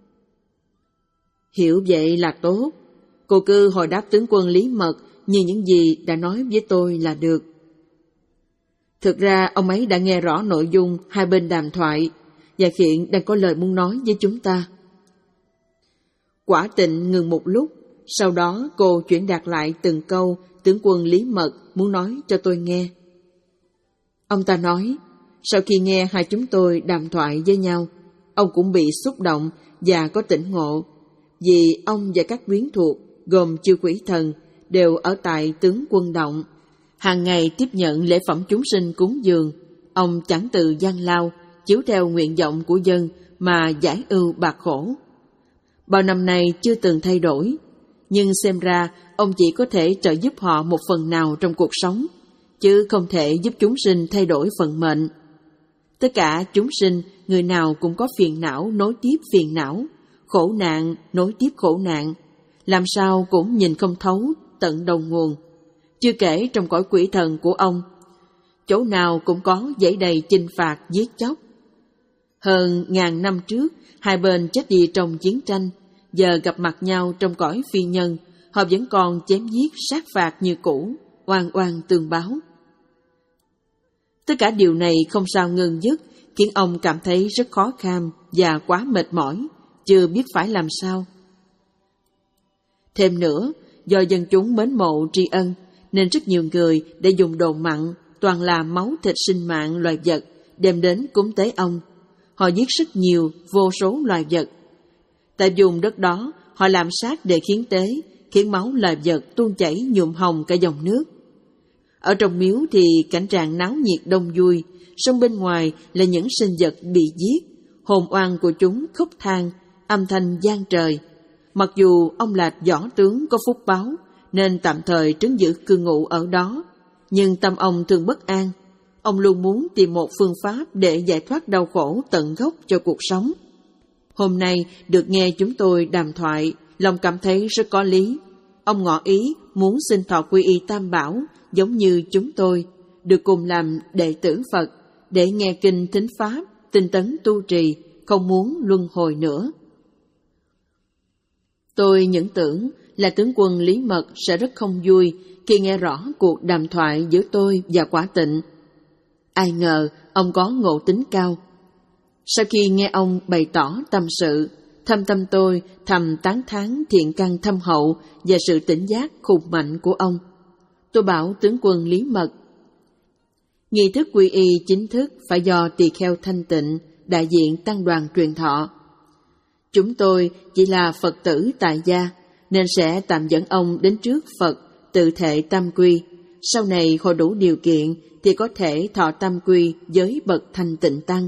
Hiểu vậy là tốt. Cô cứ hồi đáp tướng quân Lý Mật như những gì đã nói với tôi là được. Thực ra ông ấy đã nghe rõ nội dung hai bên đàm thoại, và hiện đang có lời muốn nói với chúng ta. Quả Tịnh ngừng một lúc, sau đó cô chuyển đạt lại từng câu tướng quân Lý Mật muốn nói cho tôi nghe. Ông ta nói, sau khi nghe hai chúng tôi đàm thoại với nhau, ông cũng bị xúc động và có tỉnh ngộ, vì ông và các quyến thuộc gồm chư quỷ thần đều ở tại tướng quân động, hàng ngày tiếp nhận lễ phẩm chúng sinh cúng dường. Ông chẳng từ gian lao, chiếu theo nguyện vọng của dân mà giải ưu bạc khổ. Bao năm nay chưa từng thay đổi, nhưng xem ra ông chỉ có thể trợ giúp họ một phần nào trong cuộc sống, chứ không thể giúp chúng sinh thay đổi vận mệnh. Tất cả chúng sinh, người nào cũng có phiền não nối tiếp phiền não, khổ nạn nối tiếp khổ nạn, làm sao cũng nhìn không thấu tận đầu nguồn. Chưa kể trong cõi quỷ thần của ông, chỗ nào cũng có dãy đầy chinh phạt giết chóc. Hơn ngàn năm trước, hai bên chết đi trong chiến tranh, giờ gặp mặt nhau trong cõi phi nhân, họ vẫn còn chém giết sát phạt như cũ, oan oan tương báo. Tất cả điều này không sao ngừng dứt, khiến ông cảm thấy rất khó kham và quá mệt mỏi, chưa biết phải làm sao. Thêm nữa, do dân chúng mến mộ tri ân, nên rất nhiều người đã dùng đồ mặn, toàn là máu thịt sinh mạng loài vật, đem đến cúng tế ông. Họ giết rất nhiều, vô số loài vật. Tại vùng đất đó, họ làm sát để khiến tế, khiến máu loài vật tuôn chảy nhuộm hồng cả dòng nước. Ở trong miếu thì cảnh trạng náo nhiệt đông vui, song bên ngoài là những sinh vật bị giết, hồn oan của chúng khóc than, âm thanh vang trời. Mặc dù ông là võ tướng có phúc báo, nên tạm thời trấn giữ cư ngụ ở đó, nhưng tâm ông thường bất an. Ông luôn muốn tìm một phương pháp để giải thoát đau khổ tận gốc cho cuộc sống. Hôm nay được nghe chúng tôi đàm thoại, lòng cảm thấy rất có lý. ông ngỏ ý muốn xin thọ quy y Tam Bảo giống như chúng tôi, được cùng làm đệ tử Phật để nghe kinh thính pháp, tinh tấn tu trì, không muốn luân hồi nữa. Tôi những tưởng là tướng quân Lý Mật sẽ rất không vui khi nghe rõ cuộc đàm thoại giữa tôi và Quả Tịnh. Ai ngờ ông có ngộ tính cao. Sau khi nghe ông bày tỏ tâm sự, thâm tâm tôi thầm tán thán thiện căn thâm hậu và sự tỉnh giác khủng mạnh của ông. Tôi bảo tướng quân Lý Mật, nghi thức quy y chính thức phải do tỳ kheo thanh tịnh, đại diện tăng đoàn truyền thọ. Chúng tôi chỉ là Phật tử tại gia, nên sẽ tạm dẫn ông đến trước Phật, tự thệ tam quy. Sau này hồi đủ điều kiện thì có thể thọ tam quy với bậc thanh tịnh tăng.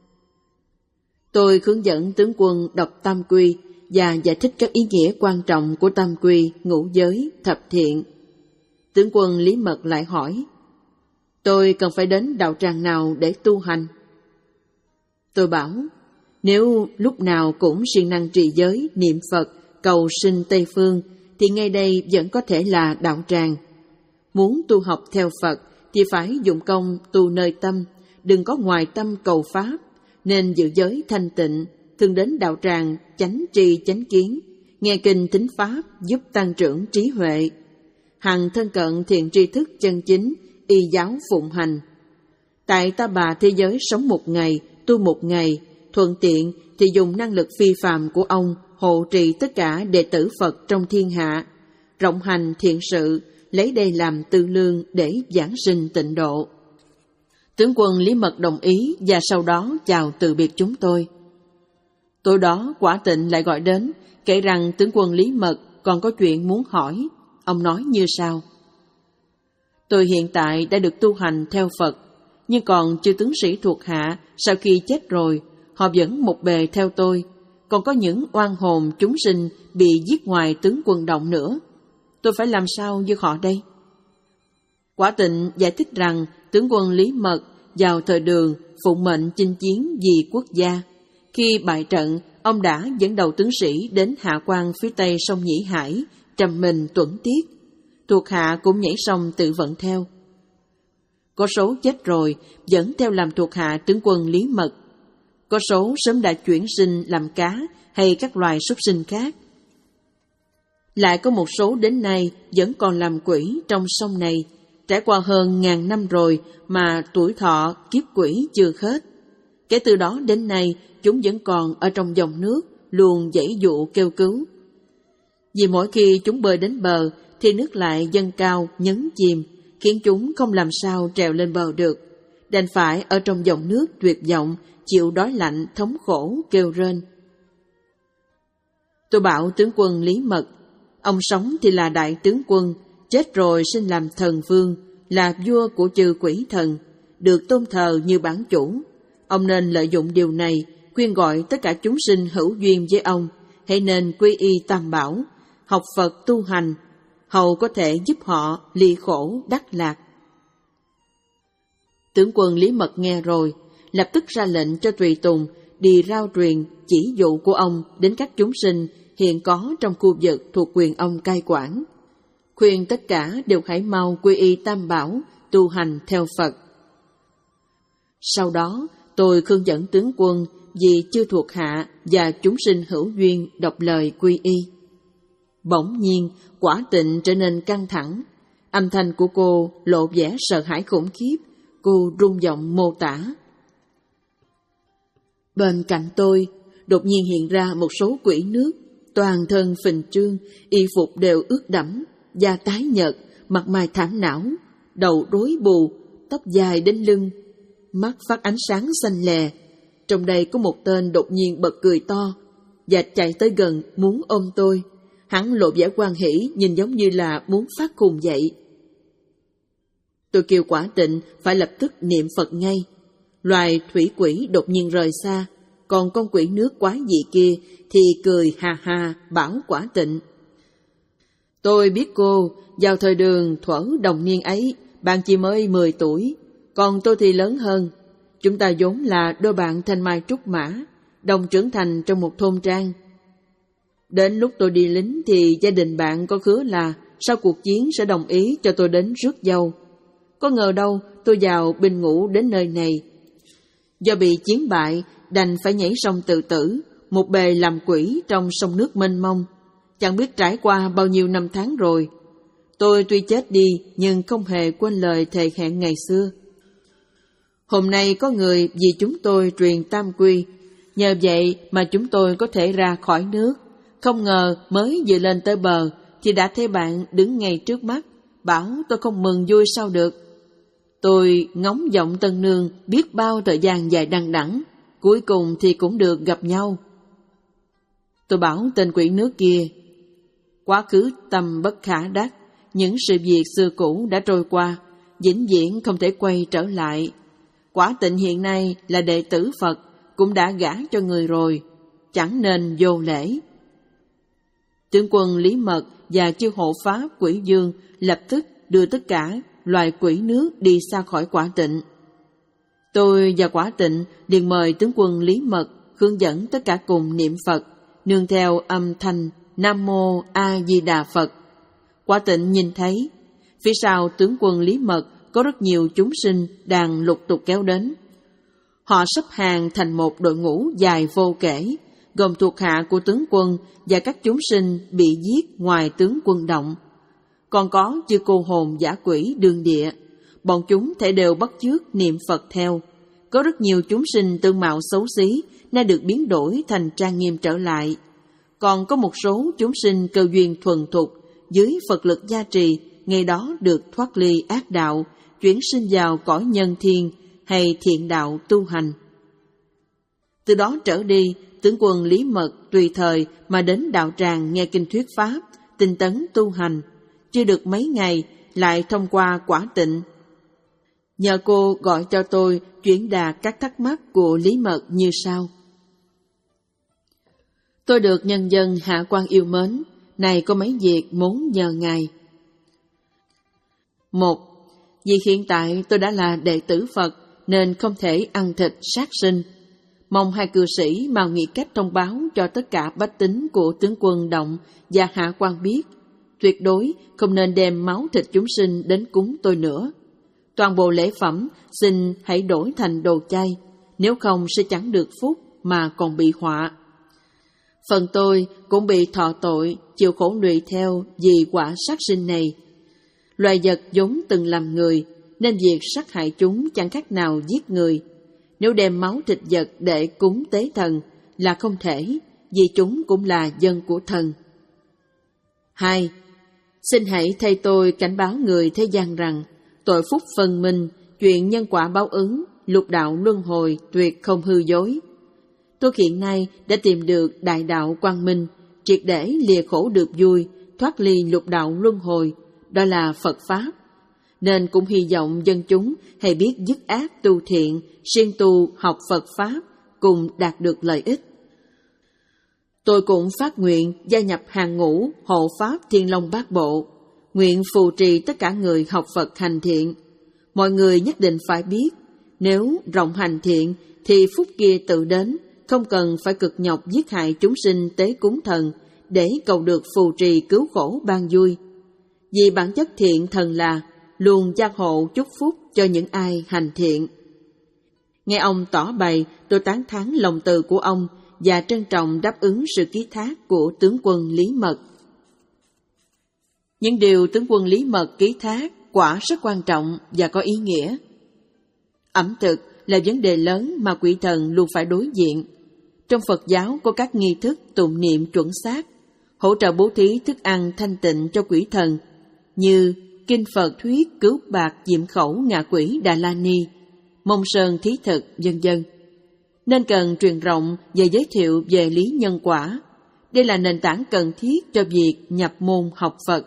Tôi hướng dẫn tướng quân đọc tam quy và giải thích các ý nghĩa quan trọng của tam quy, ngũ giới, thập thiện. Tướng quân Lý Mật lại hỏi, tôi cần phải đến đạo tràng nào để tu hành? Tôi bảo, nếu lúc nào cũng siêng năng trì giới, niệm Phật, cầu sinh Tây Phương, thì ngay đây vẫn có thể là đạo tràng. Muốn tu học theo Phật thì phải dụng công tu nơi tâm, đừng có ngoài tâm cầu pháp, nên giữ giới thanh tịnh, thường đến đạo tràng chánh tri chánh kiến, nghe kinh thính pháp giúp tăng trưởng trí huệ. Hằng thân cận thiện tri thức chân chính, y giáo phụng hành. Tại Ta Bà thế giới sống một ngày, tu một ngày, thuận tiện thì dùng năng lực phi phàm của ông hộ trì tất cả đệ tử Phật trong thiên hạ, rộng hành thiện sự, lấy đây làm tư lương để giảng sinh tịnh độ. Tướng quân Lý Mật đồng ý và sau đó chào từ biệt chúng tôi. Tối đó Quả Tịnh lại gọi đến, kể rằng tướng quân Lý Mật còn có chuyện muốn hỏi. Ông nói như sau: tôi hiện tại đã được tu hành theo Phật, nhưng còn chư tướng sĩ thuộc hạ sau khi chết rồi, họ vẫn một bề theo tôi. Còn có những oan hồn chúng sinh bị giết ngoài tướng quân động nữa. Tôi phải làm sao với họ đây? Quả Tịnh giải thích rằng tướng quân Lý Mật vào thời Đường phụng mệnh chinh chiến vì quốc gia. Khi bại trận, ông đã dẫn đầu tướng sĩ đến hạ quan phía tây sông Nhĩ Hải, trầm mình tuẫn tiết. Thuộc hạ cũng nhảy sông tự vận theo. Có số chết rồi vẫn theo làm thuộc hạ tướng quân Lý Mật. Có số sớm đã chuyển sinh làm cá hay các loài súc sinh khác. Lại có một số đến nay vẫn còn làm quỷ trong sông này, trải qua hơn ngàn năm rồi mà tuổi thọ kiếp quỷ chưa hết. Kể từ đó đến nay, chúng vẫn còn ở trong dòng nước, luôn giãy dụ kêu cứu. Vì mỗi khi chúng bơi đến bờ, thì nước lại dâng cao nhấn chìm, khiến chúng không làm sao trèo lên bờ được, đành phải ở trong dòng nước tuyệt vọng, chịu đói lạnh thống khổ kêu rên. Tôi bảo tướng quân Lý Mật, ông sống thì là đại tướng quân, chết rồi sinh làm thần vương, là vua của chư quỷ thần, được tôn thờ như bản chủ. Ông nên lợi dụng điều này, khuyên gọi tất cả chúng sinh hữu duyên với ông, hãy nên quy y Tam Bảo, học Phật tu hành, hầu có thể giúp họ ly khổ đắc lạc. Tướng quân Lý Mật nghe rồi, lập tức ra lệnh cho tùy tùng đi rao truyền chỉ dụ của ông đến các chúng sinh hiện có trong khu vực thuộc quyền ông cai quản, khuyên tất cả đều hãy mau quy y Tam Bảo, tu hành theo Phật. Sau đó, tôi khương dẫn tướng quân vì chưa thuộc hạ và chúng sinh hữu duyên đọc lời quy y. Bỗng nhiên, Quả Tịnh trở nên căng thẳng. Âm thanh của cô lộ vẻ sợ hãi khủng khiếp. Cô run giọng mô tả. Bên cạnh tôi, đột nhiên hiện ra một số quỷ nước, toàn thân phình trương, y phục đều ướt đẫm, da tái nhợt, mặt mày thảm não, đầu rối bù, tóc dài đến lưng, mắt phát ánh sáng xanh lè. Trong đây có một tên đột nhiên bật cười to và chạy tới gần muốn ôm tôi. Hắn lộ vẻ hoan hỉ, nhìn giống như là muốn phát khùng dậy. Tôi kêu Quả Tịnh phải lập tức niệm Phật ngay. Loài thủy quỷ đột nhiên rời xa, còn con quỷ nước quái dị kia thì cười ha ha bảo Quả Tịnh: tôi biết cô, vào thời Đường thuở đồng niên ấy, bạn chỉ mới mười tuổi, còn tôi thì lớn hơn. Chúng ta vốn là đôi bạn thanh mai trúc mã, đồng trưởng thành trong một thôn trang. Đến lúc tôi đi lính thì gia đình bạn có hứa là sau cuộc chiến sẽ đồng ý cho tôi đến rước dâu. Có ngờ đâu tôi vào binh ngũ đến nơi này. Do bị chiến bại, đành phải nhảy sông tự tử, một bề làm quỷ trong sông nước mênh mông. Chẳng biết trải qua bao nhiêu năm tháng rồi. Tôi tuy chết đi nhưng không hề quên lời thề hẹn ngày xưa. Hôm nay có người vì chúng tôi truyền tam quy, nhờ vậy mà chúng tôi có thể ra khỏi nước. Không ngờ mới vừa lên tới bờ thì đã thấy bạn đứng ngay trước mắt, bảo tôi không mừng vui sao được. Tôi ngóng vọng tân nương biết bao thời gian dài đằng đẵng, cuối cùng thì cũng được gặp nhau. Tôi bảo tên quỷ nước kia, quá khứ tâm bất khả đắc, những sự việc xưa cũ đã trôi qua, vĩnh viễn không thể quay trở lại. Quả Tịnh hiện nay là đệ tử Phật, cũng đã gả cho người rồi, chẳng nên vô lễ. Tướng quân Lý Mật và chư hộ pháp Quỷ Dương lập tức đưa tất cả loài quỷ nước đi xa khỏi Quả Tịnh. Tôi và Quả Tịnh liền mời tướng quân Lý Mật hướng dẫn tất cả cùng niệm Phật, nương theo âm thanh Nam Mô A Di Đà Phật. Quả Tịnh nhìn thấy phía sau tướng quân Lý Mật có rất nhiều chúng sinh đang lục tục kéo đến. Họ sắp hàng thành một đội ngũ dài vô kể, gồm thuộc hạ của tướng quân và các chúng sinh bị giết ngoài tướng quân động. Còn có chư cô hồn giả quỷ đương địa, bọn chúng thể đều bắt chước niệm Phật theo. Có rất nhiều chúng sinh tương mạo xấu xí nay được biến đổi thành trang nghiêm trở lại. Còn có một số chúng sinh cơ duyên thuần thục, dưới Phật lực gia trì, ngày đó được thoát ly ác đạo, chuyển sinh vào cõi nhân thiên hay thiện đạo tu hành. Từ đó trở đi, tướng quân Lý Mật tùy thời mà đến đạo tràng nghe kinh thuyết pháp, tinh tấn tu hành. Chưa được mấy ngày, lại thông qua Quả Tịnh. Nhờ cô gọi cho tôi chuyển đạt các thắc mắc của Lý Mật như sau. Tôi được nhân dân hạ quan yêu mến, này có mấy việc muốn nhờ ngài. Một, vì hiện tại tôi đã là đệ tử Phật nên không thể ăn thịt sát sinh. Mong hai cư sĩ mau nghĩ cách thông báo cho tất cả bách tính của tướng quân Động và hạ quan biết, tuyệt đối không nên đem máu thịt chúng sinh đến cúng tôi nữa. Toàn bộ lễ phẩm xin hãy đổi thành đồ chay, nếu không sẽ chẳng được phúc mà còn bị họa. Phần tôi cũng bị thọ tội, chịu khổ lụy theo vì quả sát sinh này. Loài vật vốn từng làm người, nên việc sát hại chúng chẳng khác nào giết người. Nếu đem máu thịt vật để cúng tế thần là không thể, vì chúng cũng là dân của thần. Hai, xin hãy thay tôi cảnh báo người thế gian rằng, tội phúc phân minh, chuyện nhân quả báo ứng, lục đạo luân hồi tuyệt không hư dối. Tôi hiện nay đã tìm được đại đạo quang minh, triệt để lìa khổ được vui, thoát ly lục đạo luân hồi, đó là Phật Pháp. Nên cũng hy vọng dân chúng hãy biết dứt ác tu thiện, siêng tu học Phật Pháp, cùng đạt được lợi ích. Tôi cũng phát nguyện gia nhập hàng ngũ hộ Pháp Thiên Long Bát Bộ, nguyện phù trì tất cả người học Phật hành thiện. Mọi người nhất định phải biết, nếu rộng hành thiện thì phúc kia tự đến, không cần phải cực nhọc giết hại chúng sinh tế cúng thần để cầu được phù trì cứu khổ ban vui. Vì bản chất thiện thần là luôn gia hộ chúc phúc cho những ai hành thiện. Nghe ông tỏ bày, tôi tán thán lòng từ của ông và trân trọng đáp ứng sự ký thác của tướng quân Lý Mật. Những điều tướng quân Lý Mật ký thác quả rất quan trọng và có ý nghĩa. Ẩm thực là vấn đề lớn mà quỷ thần luôn phải đối diện. Trong Phật giáo có các nghi thức tụng niệm chuẩn xác, hỗ trợ bố thí thức ăn thanh tịnh cho quỷ thần, như Kinh Phật thuyết cứu bạc diệm khẩu ngạ quỷ Đà La Ni, Mông Sơn thí thực, vân vân. Nên cần truyền rộng và giới thiệu về lý nhân quả. Đây là nền tảng cần thiết cho việc nhập môn học Phật.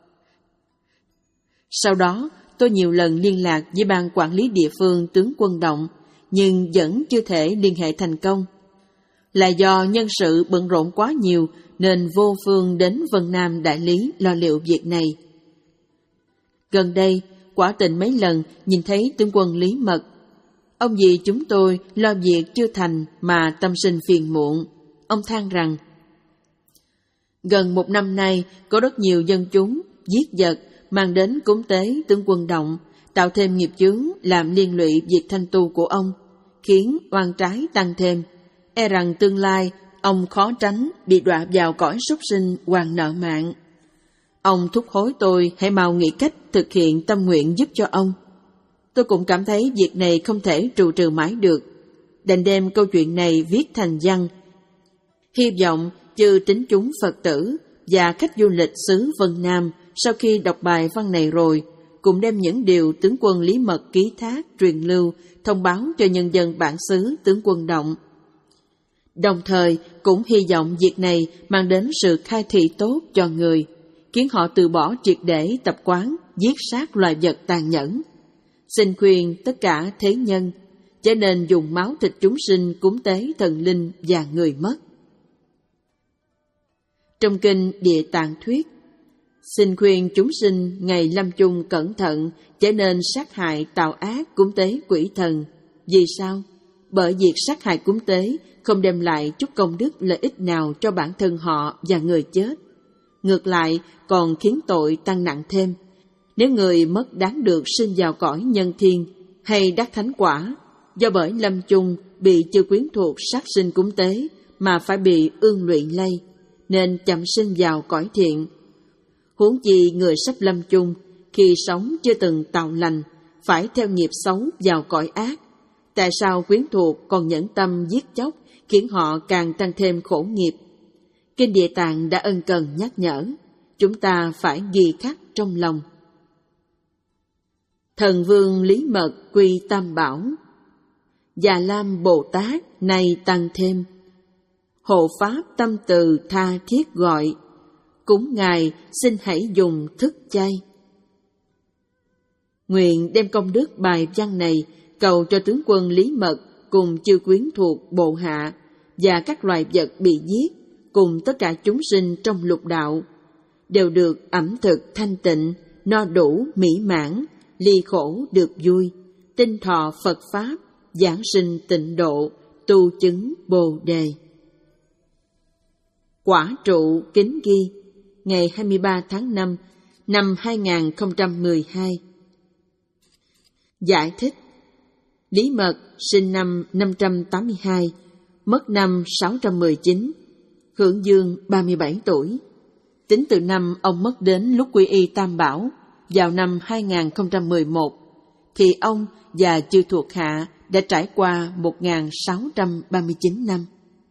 Sau đó, tôi nhiều lần liên lạc với ban quản lý địa phương tướng quân Động, nhưng vẫn chưa thể liên hệ thành công. Là do nhân sự bận rộn quá nhiều nên vô phương đến Vân Nam đại lý lo liệu việc này. Gần đây, Quả Tịnh mấy lần nhìn thấy tướng quân Lý Mật. Ông vì chúng tôi lo việc chưa thành mà tâm sinh phiền muộn. Ông than rằng, Gần một năm nay, có rất nhiều dân chúng giết giật mang đến cúng tế tướng Quân Động, tạo thêm nghiệp chướng làm liên lụy việc thanh tu của ông, khiến oan trái tăng thêm. E rằng tương lai ông khó tránh bị đọa vào cõi súc sinh hoàn nợ mạng. Ông thúc hối tôi hãy mau nghĩ cách thực hiện tâm nguyện giúp cho ông. Tôi cũng cảm thấy việc này không thể trụ trừ mãi được, đành đem câu chuyện này viết thành văn. Hy vọng chư tín chúng Phật tử và khách du lịch xứ Vân Nam sau khi đọc bài văn này rồi, cũng đem những điều tướng quân Lý Mật ký thác truyền lưu thông báo cho nhân dân bản xứ tướng Quân Động. Đồng thời cũng hy vọng việc này mang đến sự khai thị tốt cho người, khiến họ từ bỏ triệt để tập quán giết sát loài vật tàn nhẫn. Xin khuyên tất cả thế nhân chớ nên dùng máu thịt chúng sinh cúng tế thần linh và người mất. Trong kinh Địa Tạng Thuyết, xin khuyên chúng sinh ngày lâm chung cẩn thận, chớ nên sát hại tạo ác cúng tế quỷ thần. Vì sao? Bởi việc sát hại cúng tế không đem lại chút công đức lợi ích nào cho bản thân họ và người chết. Ngược lại còn khiến tội tăng nặng thêm. Nếu người mất đáng được sinh vào cõi nhân thiên hay đắc thánh quả, do bởi lâm chung bị chư quyến thuộc sát sinh cúng tế mà phải bị ương lụy lây, nên chậm sinh vào cõi thiện. Huống chi người sắp lâm chung, khi sống chưa từng tạo lành, phải theo nghiệp xấu vào cõi ác. Tại sao quyến thuộc còn nhẫn tâm giết chóc, khiến họ càng tăng thêm khổ nghiệp? Kinh Địa Tạng đã ân cần nhắc nhở, chúng ta phải ghi khắc trong lòng. Thần Vương Lý Mật quy Tam Bảo, Già Lam Bồ Tát nay tăng thêm, hộ pháp tâm từ tha thiết gọi, cúng Ngài xin hãy dùng thức chay. Nguyện đem công đức bài văn này cầu cho tướng quân Lý Mật cùng chư quyến thuộc bộ hạ và các loài vật bị giết, cùng tất cả chúng sinh trong lục đạo, đều được ẩm thực thanh tịnh, no đủ mỹ mãn, ly khổ được vui, tinh thọ Phật Pháp, giảng sinh tịnh độ, tu chứng Bồ Đề. Quả trụ kính ghi ngày hai mươi ba tháng năm năm hai nghìn không trăm mười hai. Giải thích: Lý Mật sinh năm năm trăm tám mươi hai, mất năm sáu trăm mười chín, hưởng dương ba mươi bảy tuổi. Tính từ năm ông mất đến lúc quy y Tam Bảo vào năm hai nghìn không trăm mười một, thì ông và chư thuộc hạ đã trải qua một nghìn sáu trăm ba mươi chín năm.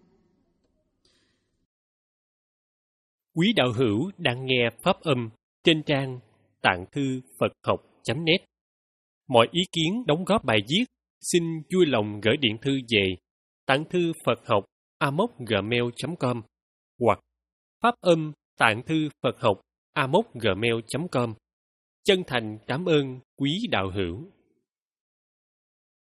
Quý đạo hữu đang nghe pháp âm trên trang tạng thư Phật học chấm net. Mọi ý kiến đóng góp bài viết xin vui lòng gửi điện thư về tạng thư Phật học a m o c gmail chấm com hoặc pháp âm tạng thư Phật học a m o c gmail chấm com. Chân thành cảm ơn quý đạo hữu.